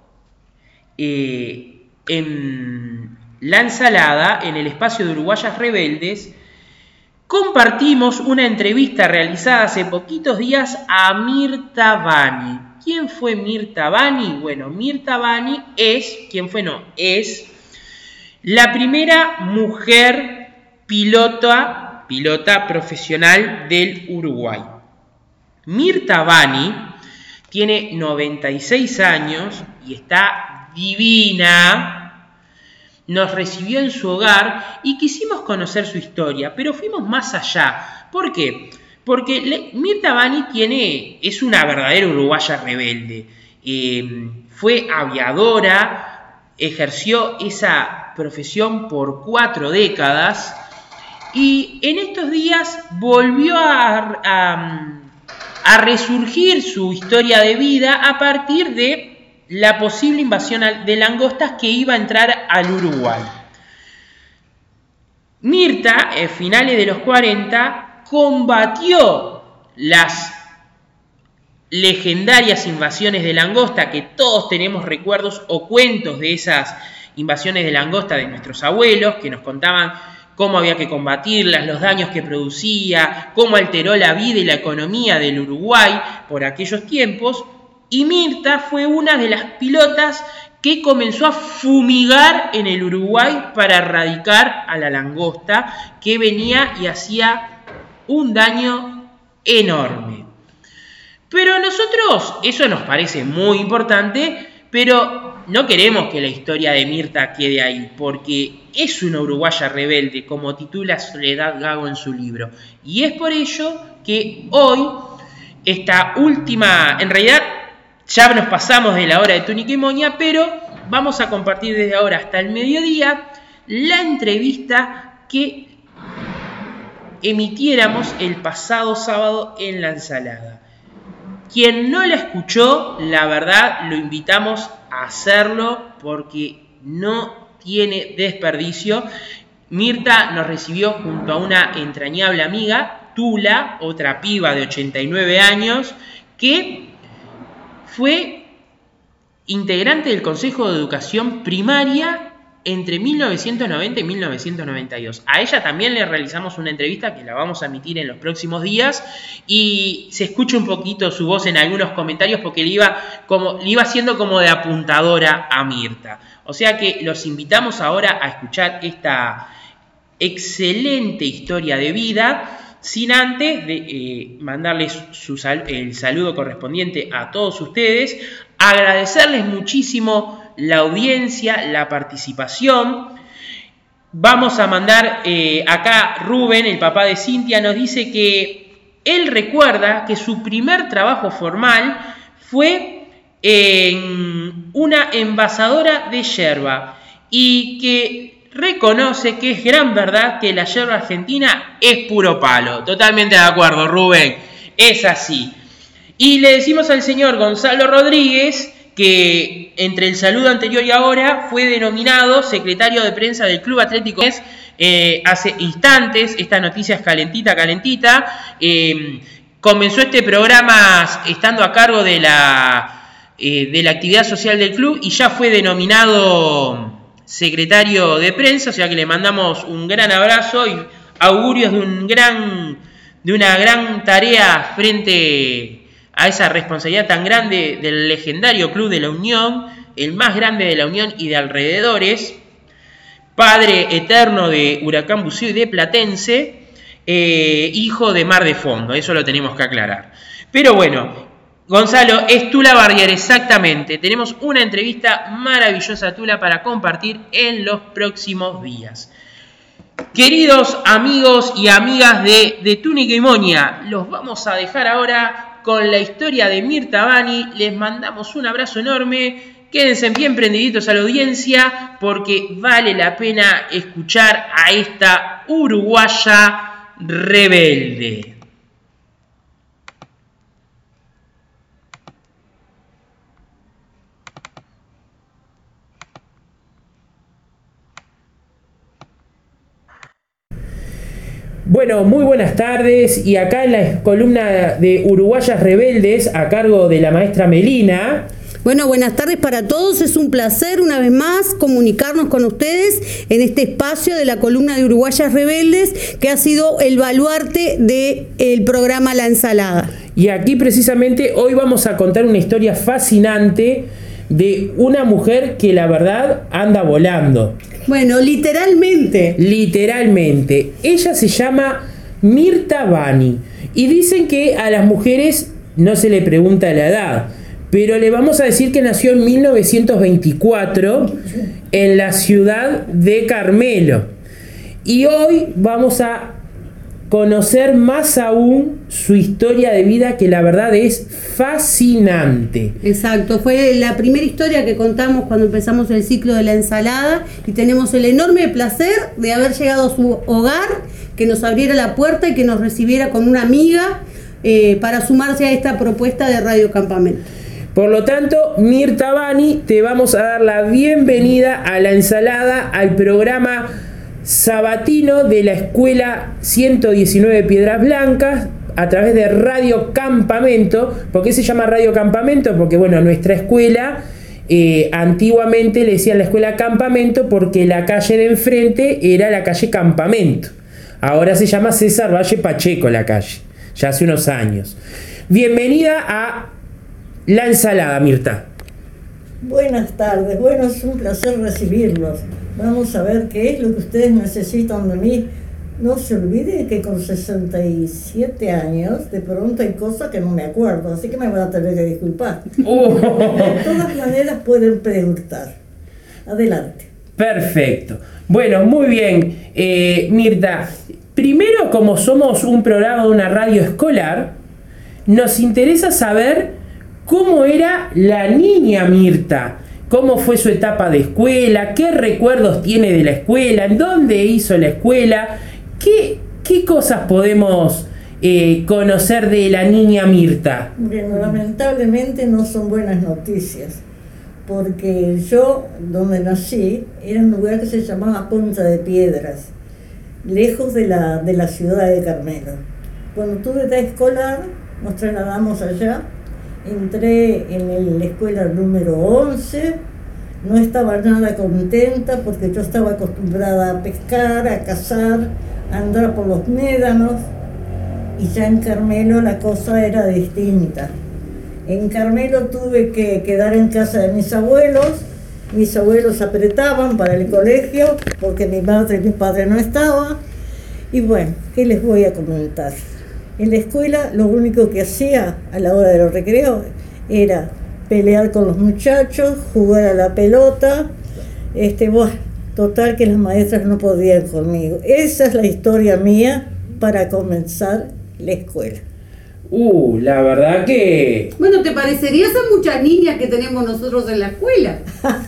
eh, en La Ensalada, en el espacio de Uruguayas Rebeldes, compartimos una entrevista realizada hace poquitos días a Mirta Bani. ¿Quién fue Mirta Bani? Bueno, Mirta Bani es, ¿quién fue? No, es... la primera mujer pilota, pilota profesional del Uruguay. Mirta Bani tiene noventa y seis años y está divina. Nos recibió en su hogar y quisimos conocer su historia, pero fuimos más allá. ¿Por qué? Porque le, Mirta Bani tiene, es una verdadera uruguaya rebelde. Eh, fue aviadora, ejerció esa profesión por cuatro décadas y en estos días volvió a, a, a resurgir su historia de vida a partir de la posible invasión de langostas que iba a entrar al Uruguay. Mirta, a finales de los cuarenta, combatió las legendarias invasiones de langosta, que todos tenemos recuerdos o cuentos de esas invasiones de langosta de nuestros abuelos, que nos contaban cómo había que combatirlas, los daños que producía, cómo alteró la vida y la economía del Uruguay por aquellos tiempos. Y Mirta fue una de las pilotas que comenzó a fumigar en el Uruguay para erradicar a la langosta, que venía y hacía un daño enorme. Pero a nosotros eso nos parece muy importante, pero no queremos que la historia de Mirta quede ahí, porque es una uruguaya rebelde, como titula Soledad Gago en su libro. Y es por ello que hoy, esta última, en realidad ya nos pasamos de la hora de Túnica y Moña, pero vamos a compartir desde ahora hasta el mediodía la entrevista que emitiéramos el pasado sábado en La Ensalada. Quien no la escuchó, la verdad, lo invitamos a hacerlo porque no tiene desperdicio. Mirta nos recibió junto a una entrañable amiga, Tula, otra piba de ochenta y nueve años, que fue integrante del Consejo de Educación Primaria entre mil novecientos noventa y mil novecientos noventa y dos. A ella también le realizamos una entrevista que la vamos a emitir en los próximos días y se escucha un poquito su voz en algunos comentarios porque le iba, como, le iba haciendo como de apuntadora a Mirta. O sea que los invitamos ahora a escuchar esta excelente historia de vida, sin antes de eh, mandarles su sal, el saludo correspondiente a todos ustedes, agradecerles muchísimo la audiencia, la participación. Vamos a mandar eh, acá Rubén, el papá de Cintia, nos dice que él recuerda que su primer trabajo formal fue en una envasadora de yerba y que reconoce que es gran verdad que la yerba argentina es puro palo. Totalmente de acuerdo, Rubén, es así. Y le decimos al señor Gonzalo Rodríguez que entre el saludo anterior y ahora fue denominado secretario de prensa del Club Atlético. Eh, hace instantes, esta noticia es calentita, calentita. Eh, comenzó este programa estando a cargo de la, eh, de la actividad social del club y ya fue denominado secretario de prensa, o sea que le mandamos un gran abrazo y augurios de, un gran, de una gran tarea frente a esa responsabilidad tan grande del legendario Club de la Unión, el más grande de la Unión y de alrededores, padre eterno de Huracán Buceo y de Platense, eh, hijo de Mar de Fondo, eso lo tenemos que aclarar. Pero bueno, Gonzalo, es Tula Barrier, exactamente. Tenemos una entrevista maravillosa, Tula, para compartir en los próximos días. Queridos amigos y amigas de, de Túnica y Moña, los vamos a dejar ahora con la historia de Mirta Bani. Les mandamos un abrazo enorme. Quédense bien prendiditos a la audiencia porque vale la pena escuchar a esta uruguaya rebelde. Bueno, muy buenas tardes y acá en la columna de Uruguayas Rebeldes a cargo de la maestra Melina. Bueno, buenas tardes para todos, es un placer una vez más comunicarnos con ustedes en este espacio de la columna de Uruguayas Rebeldes que ha sido el baluarte del programa La Ensalada. Y aquí precisamente hoy vamos a contar una historia fascinante de una mujer que la verdad anda volando. Bueno, literalmente. Literalmente. Ella se llama Mirta Bani. Y dicen que a las mujeres no se le pregunta la edad. Pero le vamos a decir que nació en mil novecientos veinticuatro en la ciudad de Carmelo. Y hoy vamos a conocer más aún su historia de vida, que la verdad es fascinante. Exacto, fue la primera historia que contamos cuando empezamos el ciclo de La Ensalada y tenemos el enorme placer de haber llegado a su hogar, que nos abriera la puerta y que nos recibiera con una amiga eh, para sumarse a esta propuesta de Radio Campamento. Por lo tanto, Mirta Bani, te vamos a dar la bienvenida a La Ensalada, al programa sabatino de la escuela ciento diecinueve Piedras Blancas a través de Radio Campamento. ¿Por qué se llama Radio Campamento? Porque bueno, nuestra escuela eh, antiguamente le decían la escuela Campamento porque la calle de enfrente era la calle Campamento. Ahora se llama César Valle Pacheco la calle, ya hace unos años. Bienvenida a La Ensalada, Mirta. Buenas tardes, bueno, es un placer recibirlos. Vamos a ver qué es lo que ustedes necesitan de mí. No se olviden que con sesenta y siete años, de pronto hay cosas que no me acuerdo, así que me van a tener que disculpar. Oh. De todas maneras pueden preguntar. Adelante. Perfecto. Bueno, muy bien, eh, Mirta. Primero, como somos un programa de una radio escolar, nos interesa saber cómo era la niña Mirta. ¿Cómo fue su etapa de escuela? ¿Qué recuerdos tiene de la escuela? ¿En dónde hizo la escuela? ¿Qué, qué cosas podemos eh, conocer de la niña Mirta? Bueno, lamentablemente no son buenas noticias, porque yo, donde nací, era un lugar que se llamaba Punta de Piedras, lejos de la, de la ciudad de Carmelo. Cuando tuve edad escolar, nos trasladamos allá. Entré en la escuela número once, no estaba nada contenta porque yo estaba acostumbrada a pescar, a cazar, a andar por los médanos, y ya en Carmelo la cosa era distinta. En Carmelo tuve que quedar en casa de mis abuelos, mis abuelos apretaban para el colegio porque mi madre y mi padre no estaban, y bueno, ¿qué les voy a comentar? En la escuela lo único que hacía a la hora de los recreos era pelear con los muchachos, jugar a la pelota, este, bueno, total que las maestras no podían conmigo. Esa es la historia mía para comenzar la escuela. Uh, la verdad que... Bueno, ¿te parecería esas muchas niñas que tenemos nosotros en la escuela?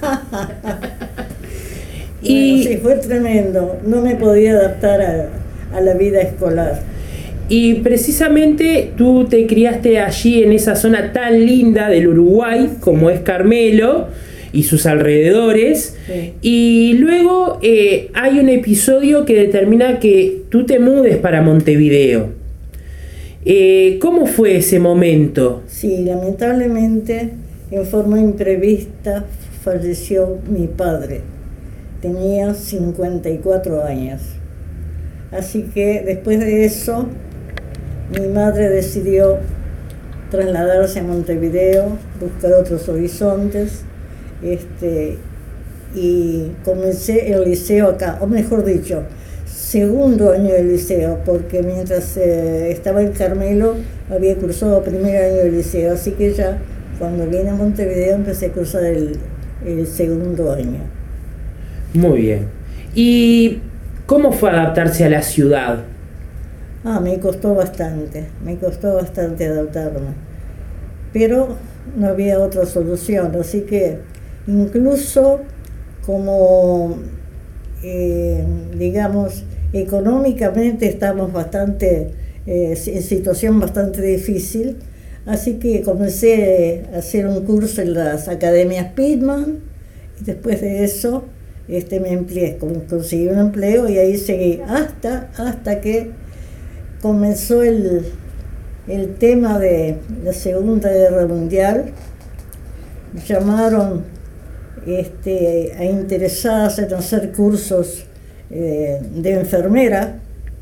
Y bueno, sí, fue tremendo. No me podía adaptar a, a la vida escolar. Y precisamente tú te criaste allí en esa zona tan linda del Uruguay como es Carmelo y sus alrededores. Sí. Y luego eh, hay un episodio que determina que tú te mudes para Montevideo. Eh, ¿Cómo fue ese momento? Sí, lamentablemente, en forma imprevista, falleció mi padre. Tenía cincuenta y cuatro años. Así que después de eso, mi madre decidió trasladarse a Montevideo, buscar otros horizontes, este, y comencé el liceo acá, o mejor dicho, segundo año del liceo, porque mientras eh, estaba en Carmelo había cursado primer año del liceo, así que ya cuando vine a Montevideo empecé a cursar el, el segundo año. Muy bien. ¿Y cómo fue adaptarse a la ciudad? Ah, me costó bastante, me costó bastante adaptarme, pero no había otra solución, así que incluso como, eh, digamos, económicamente estamos bastante, eh, en situación bastante difícil, así que comencé a hacer un curso en las academias Pitman, y después de eso este, me empleé, conseguí un empleo y ahí seguí hasta, hasta que comenzó el, el tema de la Segunda Guerra Mundial. Llamaron este, a interesadas en hacer cursos eh, de enfermera,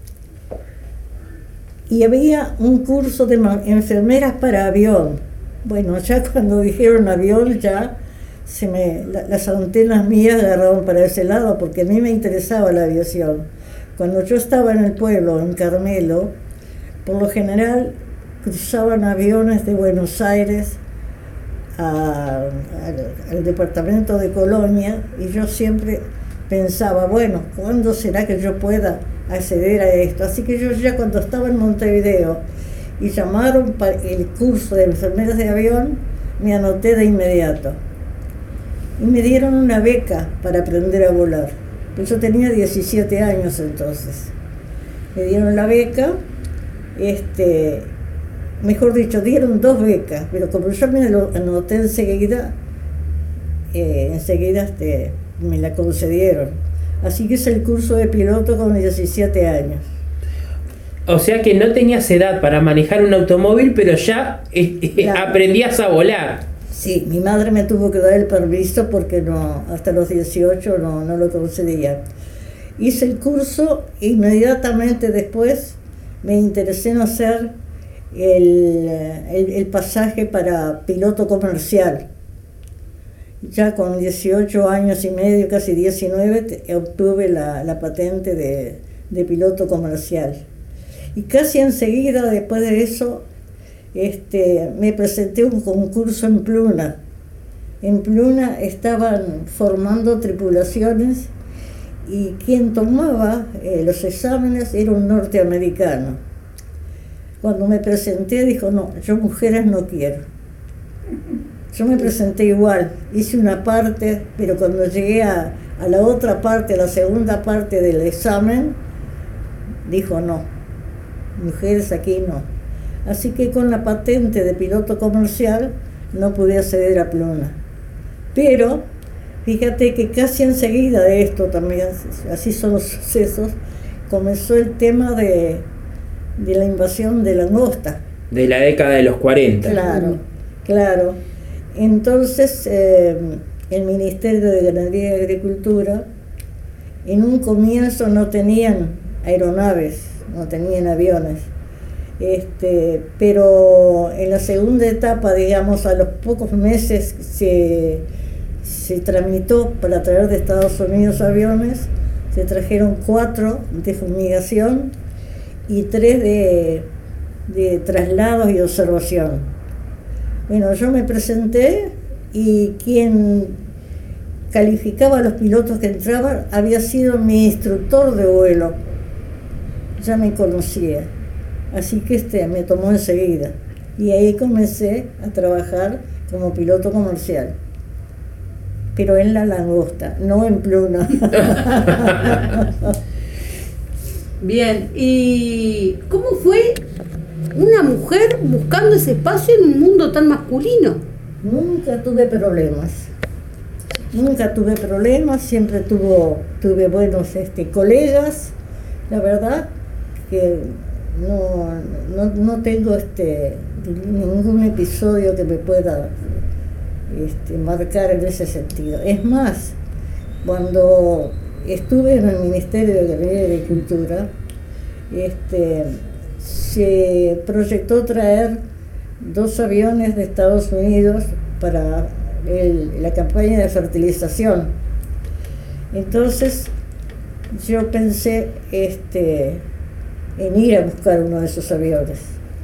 y había un curso de enfermeras para avión. Bueno, ya cuando dijeron avión, ya se me, la, las antenas mías agarraron para ese lado, porque a mí me interesaba la aviación. Cuando yo estaba en el pueblo, en Carmelo, por lo general cruzaban aviones de Buenos Aires a, a, al departamento de Colonia, y yo siempre pensaba, bueno, ¿cuándo será que yo pueda acceder a esto? Así que yo ya cuando estaba en Montevideo y llamaron para el curso de enfermeras de avión, me anoté de inmediato. Y me dieron una beca para aprender a volar. Yo tenía diecisiete años entonces. Me dieron la beca, este, mejor dicho, dieron dos becas, pero como yo me lo anoté enseguida, eh, enseguida este, me la concedieron. Así que hice el curso de piloto con diecisiete años. O sea que no tenías edad para manejar un automóvil, pero ya eh, eh, Claro. aprendías a volar. Sí, mi madre me tuvo que dar el permiso porque no, hasta los dieciocho no, no lo concedía. Hice el curso, inmediatamente después me interesé en hacer el, el, el pasaje para piloto comercial. Ya con dieciocho años y medio, casi diecinueve, te- obtuve la, la patente de, de piloto comercial. Y casi enseguida, después de eso, este, me presenté a un concurso en Pluna. En Pluna estaban formando tripulaciones y quien tomaba eh, los exámenes era un norteamericano. Cuando me presenté dijo, no, yo mujeres no quiero. Yo me presenté igual, hice una parte, pero cuando llegué a, a la otra parte, a la segunda parte del examen, dijo no, mujeres aquí no. Así que con la patente de piloto comercial no pude acceder a Pluna. Pero fíjate que casi enseguida de esto también, así son los sucesos, comenzó el tema de, de la invasión de langosta. De la década de los cuarenta. Claro, claro. Entonces, eh, el Ministerio de Ganadería y Agricultura, en un comienzo no tenían aeronaves, no tenían aviones, este, pero en la segunda etapa, digamos, a los pocos meses se, se tramitó para traer de Estados Unidos aviones, se trajeron cuatro de fumigación y tres de, de traslados y observación. Bueno, yo me presenté y quien calificaba a los pilotos que entraban había sido mi instructor de vuelo. Ya me conocía, así que este me tomó enseguida. Y ahí comencé a trabajar como piloto comercial. Pero en la langosta, no en Pluna. Bien, ¿y cómo fue una mujer buscando ese espacio en un mundo tan masculino? Nunca tuve problemas. Nunca tuve problemas, siempre tuvo, tuve buenos este, colegas. La verdad que no, no, no tengo este, ningún episodio que me pueda este, marcar en ese sentido. Es más, cuando estuve en el Ministerio de Ganadería y Agricultura, este, se proyectó traer dos aviones de Estados Unidos para el, la campaña de fertilización. Entonces yo pensé este, en ir a buscar uno de esos aviones.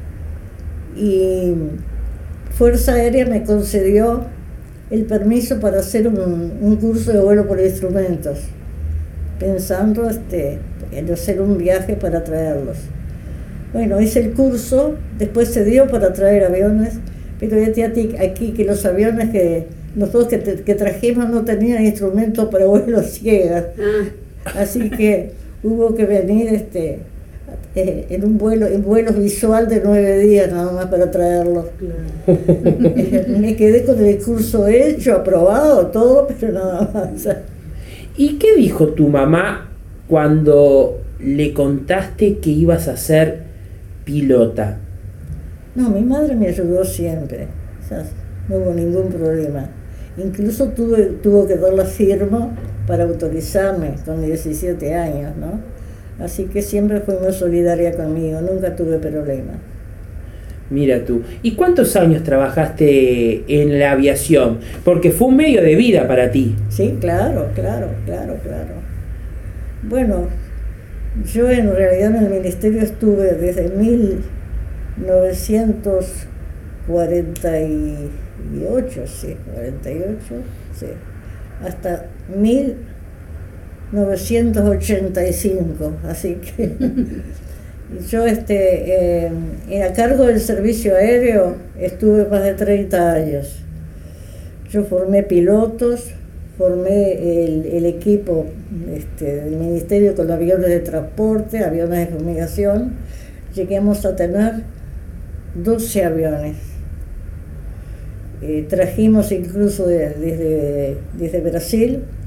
Y Fuerza Aérea me concedió el permiso para hacer un, un curso de vuelo por instrumentos, pensando este, en hacer un viaje para traerlos. Bueno, hice el curso, después se dio para traer aviones, pero ya te aquí que los aviones que los dos que, te, que trajimos no tenían instrumentos para vuelos ciegas, ah. Así que hubo que venir este, eh, en un vuelo, en vuelos visual de nueve días nada más para traerlos. Claro. Me quedé con el curso hecho, aprobado, todo, pero nada más. ¿Y qué dijo tu mamá cuando le contaste que ibas a ser pilota? No, mi madre me ayudó siempre, o sea, no hubo ningún problema. Incluso tuve, tuvo que dar la firma para autorizarme con diecisiete años, ¿no? Así que siempre fue muy solidaria conmigo, nunca tuve problema. Mira tú, ¿y cuántos años trabajaste en la aviación? Porque fue un medio de vida para ti. Sí, claro, claro, claro, claro. Bueno, yo en realidad en el ministerio estuve desde mil novecientos cuarenta y ocho, sí, cuarenta y ocho, sí, hasta mil novecientos ochenta y cinco, así que yo este, eh, a cargo del servicio aéreo estuve más de treinta años. Yo formé pilotos, formé el, el equipo este, del ministerio con aviones de transporte, aviones de fumigación. Llegamos a tener doce aviones. Eh, trajimos incluso de, desde, desde Brasil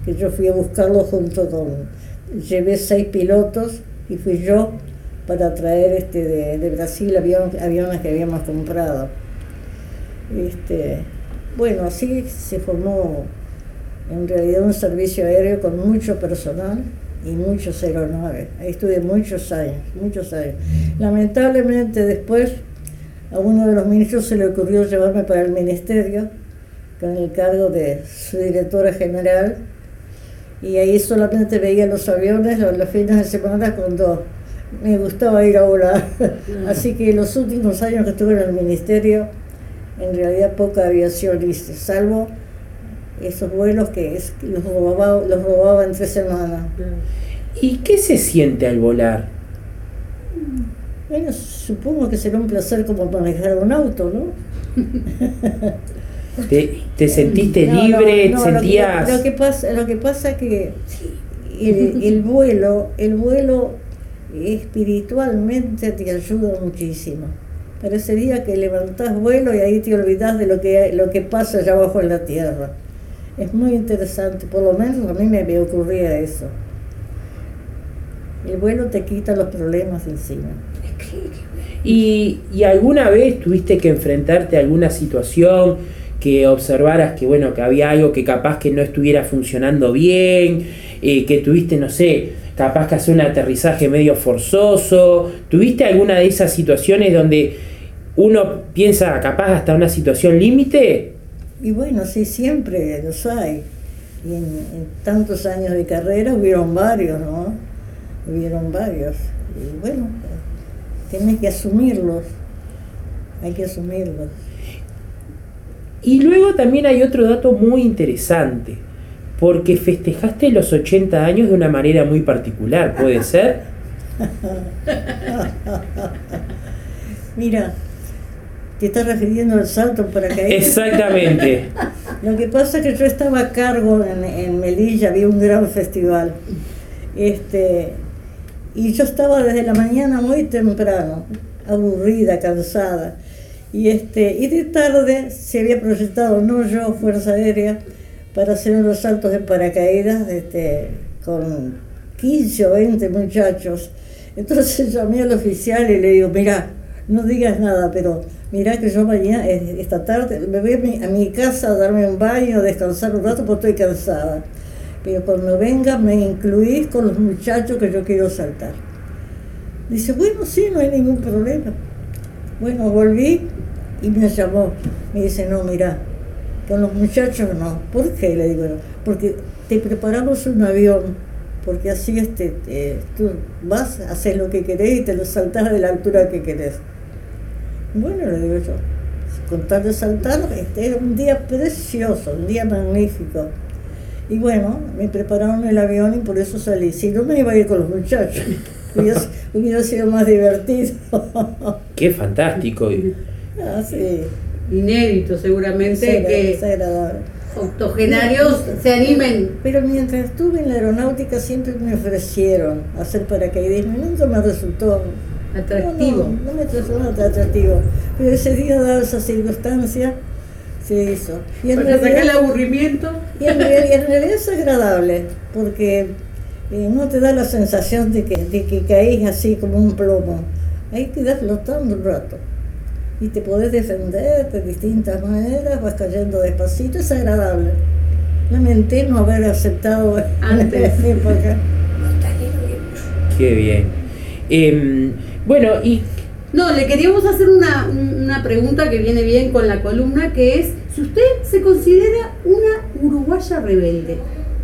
que yo fui a buscarlo junto con, llevé seis pilotos y fui yo para traer este de, de Brasil avión, aviones que habíamos comprado. Este, bueno, así se formó en realidad un servicio aéreo con mucho personal y muchos aeronaves. Ahí estuve muchos años, muchos años. Lamentablemente después a uno de los ministros se le ocurrió llevarme para el ministerio con el cargo de su directora general, y ahí solamente veía los aviones los, los fines de semana cuando me gustaba ir a volar. Así que los últimos años que estuve en el ministerio, en realidad poca aviación hice, salvo esos vuelos que es, los, robaba, los robaba en tres semanas. ¿Y qué se siente al volar? Bueno, supongo que será un placer como manejar un auto, ¿no? ¿Te, te sentiste no, libre? No, no, ¿Sentías...? Lo que, lo que pasa, lo que pasa es que el, el vuelo, el vuelo espiritualmente te ayuda muchísimo. Parecería que levantás vuelo y ahí te olvidás de lo que, lo que pasa allá abajo en la tierra. Es muy interesante, por lo menos a mí me, me ocurría eso. El vuelo te quita los problemas de encima. ¿Y, ¿Y alguna vez tuviste que enfrentarte a alguna situación que observaras que, bueno, que había algo que capaz que no estuviera funcionando bien, eh, que tuviste, no sé, capaz que hacer un aterrizaje medio forzoso? ¿Tuviste alguna de esas situaciones donde uno piensa capaz hasta una situación límite? Y bueno, sí, siempre los hay. Y en, en tantos años de carrera hubieron varios, ¿no? Hubieron varios. Y bueno, tenés que asumirlos. Hay que asumirlos. Y luego también hay otro dato muy interesante, porque festejaste los ochenta años de una manera muy particular, ¿puede ser? Mira, te estás refiriendo al salto en paracaídas. Exactamente. Lo que pasa es que yo estaba a cargo en, en Melilla, había un gran festival. Este, y yo estaba desde la mañana muy temprano, aburrida, cansada. Y, este, y de tarde se había proyectado, no yo, Fuerza Aérea, para hacer unos saltos de paracaídas este, con quince o veinte muchachos. Entonces llamé al oficial y le digo, mira, no digas nada, pero mira que yo mañana, esta tarde, me voy a mi, a mi casa a darme un baño, a descansar un rato porque estoy cansada. Pero cuando vengas me incluís con los muchachos que yo quiero saltar. Dice, bueno, sí, no hay ningún problema. Bueno, volví y me llamó. Me dice, no, mira, con los muchachos no. ¿Por qué? Le digo, no. Porque te preparamos un avión, porque así este, eh, tú vas, haces lo que querés y te lo saltás de la altura que querés. Bueno, le digo yo, con tal de saltar, este era un día precioso, un día magnífico. Y bueno, me prepararon el avión y por eso salí. Si no, me iba a ir con los muchachos. Hubiera, hubiera sido más divertido. ¡Qué fantástico! Ah, sí. Inédito, seguramente, Sí, que es agradable. octogenarios se animen. Pero mientras estuve en la aeronáutica siempre me ofrecieron hacer paracaidismo y nunca me resultó atractivo. No, no, no me resultó atractivo. Pero ese día, dada esa circunstancia, se hizo. Y en Para realidad- sacar el aburrimiento. Y en, real- y en realidad es agradable, porque eh, no te da la sensación de que, de que caís así como un plomo. Ahí quedás flotando un rato. Y te podés defender de distintas maneras, vas cayendo despacito, es agradable. Lamenté no haber aceptado Antes. en esa época. ¡Qué bien! Eh, bueno, y No, le queríamos hacer una, una pregunta que viene bien con la columna, que es si usted se considera una uruguaya rebelde.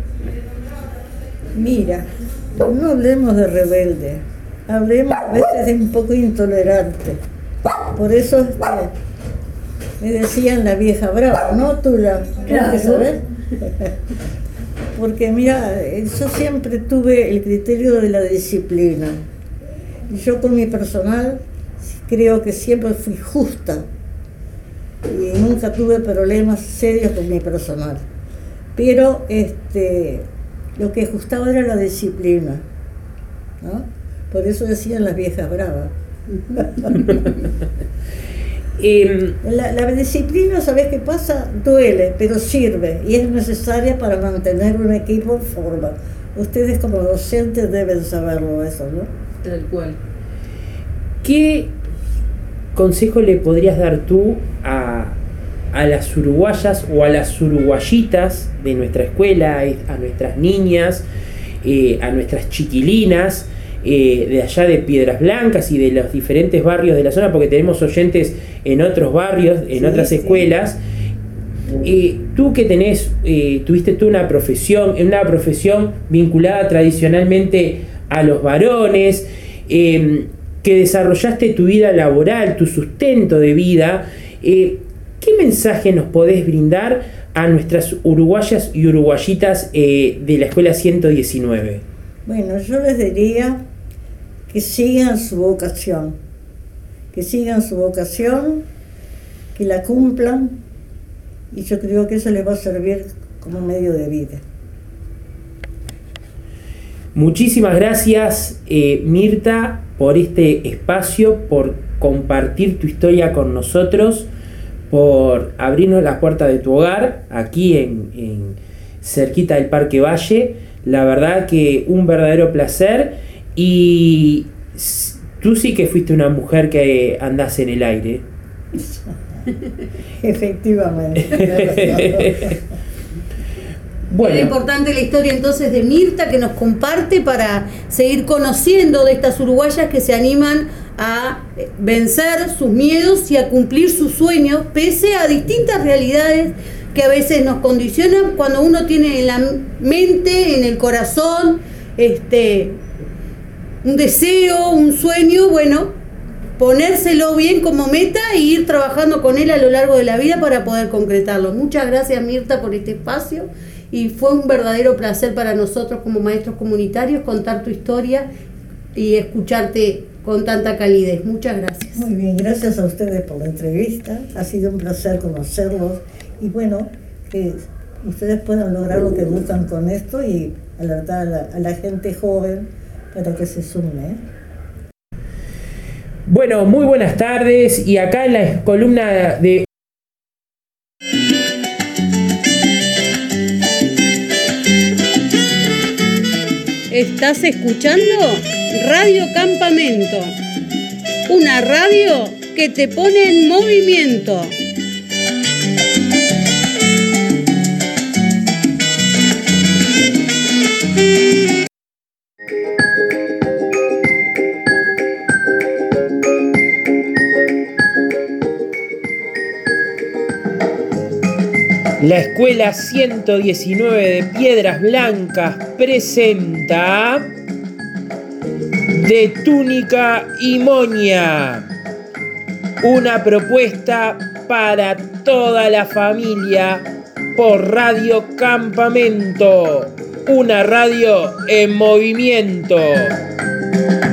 Mira, no hablemos de rebelde, hablemos a veces de un poco intolerante. Por eso este, me decían la vieja brava, ¿no? Tú la Claro. que sabes. Porque mira, yo siempre tuve el criterio de la disciplina. Yo con mi personal creo que siempre fui justa y nunca tuve problemas serios con mi personal. Pero este, lo que ajustaba era la disciplina, ¿no? Por eso decían las viejas bravas. Eh, la, la disciplina, ¿sabes qué pasa? Duele, pero sirve y es necesaria para mantener un equipo en forma. Ustedes como docentes deben saberlo eso, ¿no? Tal cual. ¿Qué consejo le podrías dar tú a, a las uruguayas o a las uruguayitas de nuestra escuela, a nuestras niñas, eh, a nuestras chiquilinas, eh, de allá de Piedras Blancas y de los diferentes barrios de la zona, porque tenemos oyentes en otros barrios, en sí, otras escuelas? Eh, tú que tenés, eh, tuviste tú una profesión, una profesión vinculada tradicionalmente a los varones, eh, que desarrollaste tu vida laboral, tu sustento de vida, eh, ¿qué mensaje nos podés brindar a nuestras uruguayas y uruguayitas eh, de la Escuela ciento diecinueve? Bueno, yo les diría que sigan su vocación, que sigan su vocación, que la cumplan, y yo creo que eso les va a servir como medio de vida. Muchísimas gracias, eh, Mirta, por este espacio, por compartir tu historia con nosotros, por abrirnos las puertas de tu hogar, aquí en, en cerquita del Parque Valle. La verdad que un verdadero placer, y tú sí que fuiste una mujer que andás en el aire. Efectivamente. Bueno. Era importante la historia entonces de Mirta, que nos comparte para seguir conociendo de estas uruguayas que se animan a vencer sus miedos y a cumplir sus sueños, pese a distintas realidades que a veces nos condicionan cuando uno tiene en la mente, en el corazón, este, un deseo, un sueño, bueno, ponérselo bien como meta e ir trabajando con él a lo largo de la vida para poder concretarlo. Muchas gracias, Mirta, por este espacio, y fue un verdadero placer para nosotros como maestros comunitarios contar tu historia y escucharte con tanta calidez. Muchas gracias. Muy bien, gracias a ustedes por la entrevista. Ha sido un placer conocerlos y bueno, que ustedes puedan lograr lo que buscan con esto y alertar a la, a la gente joven para que se sume. Bueno, muy buenas tardes, y acá en la columna de... Estás escuchando Radio Campamento, una radio que te pone en movimiento. La Escuela ciento diecinueve de Piedras Blancas presenta De Túnica y Moña, una propuesta para toda la familia por Radio Campamento, una radio en movimiento.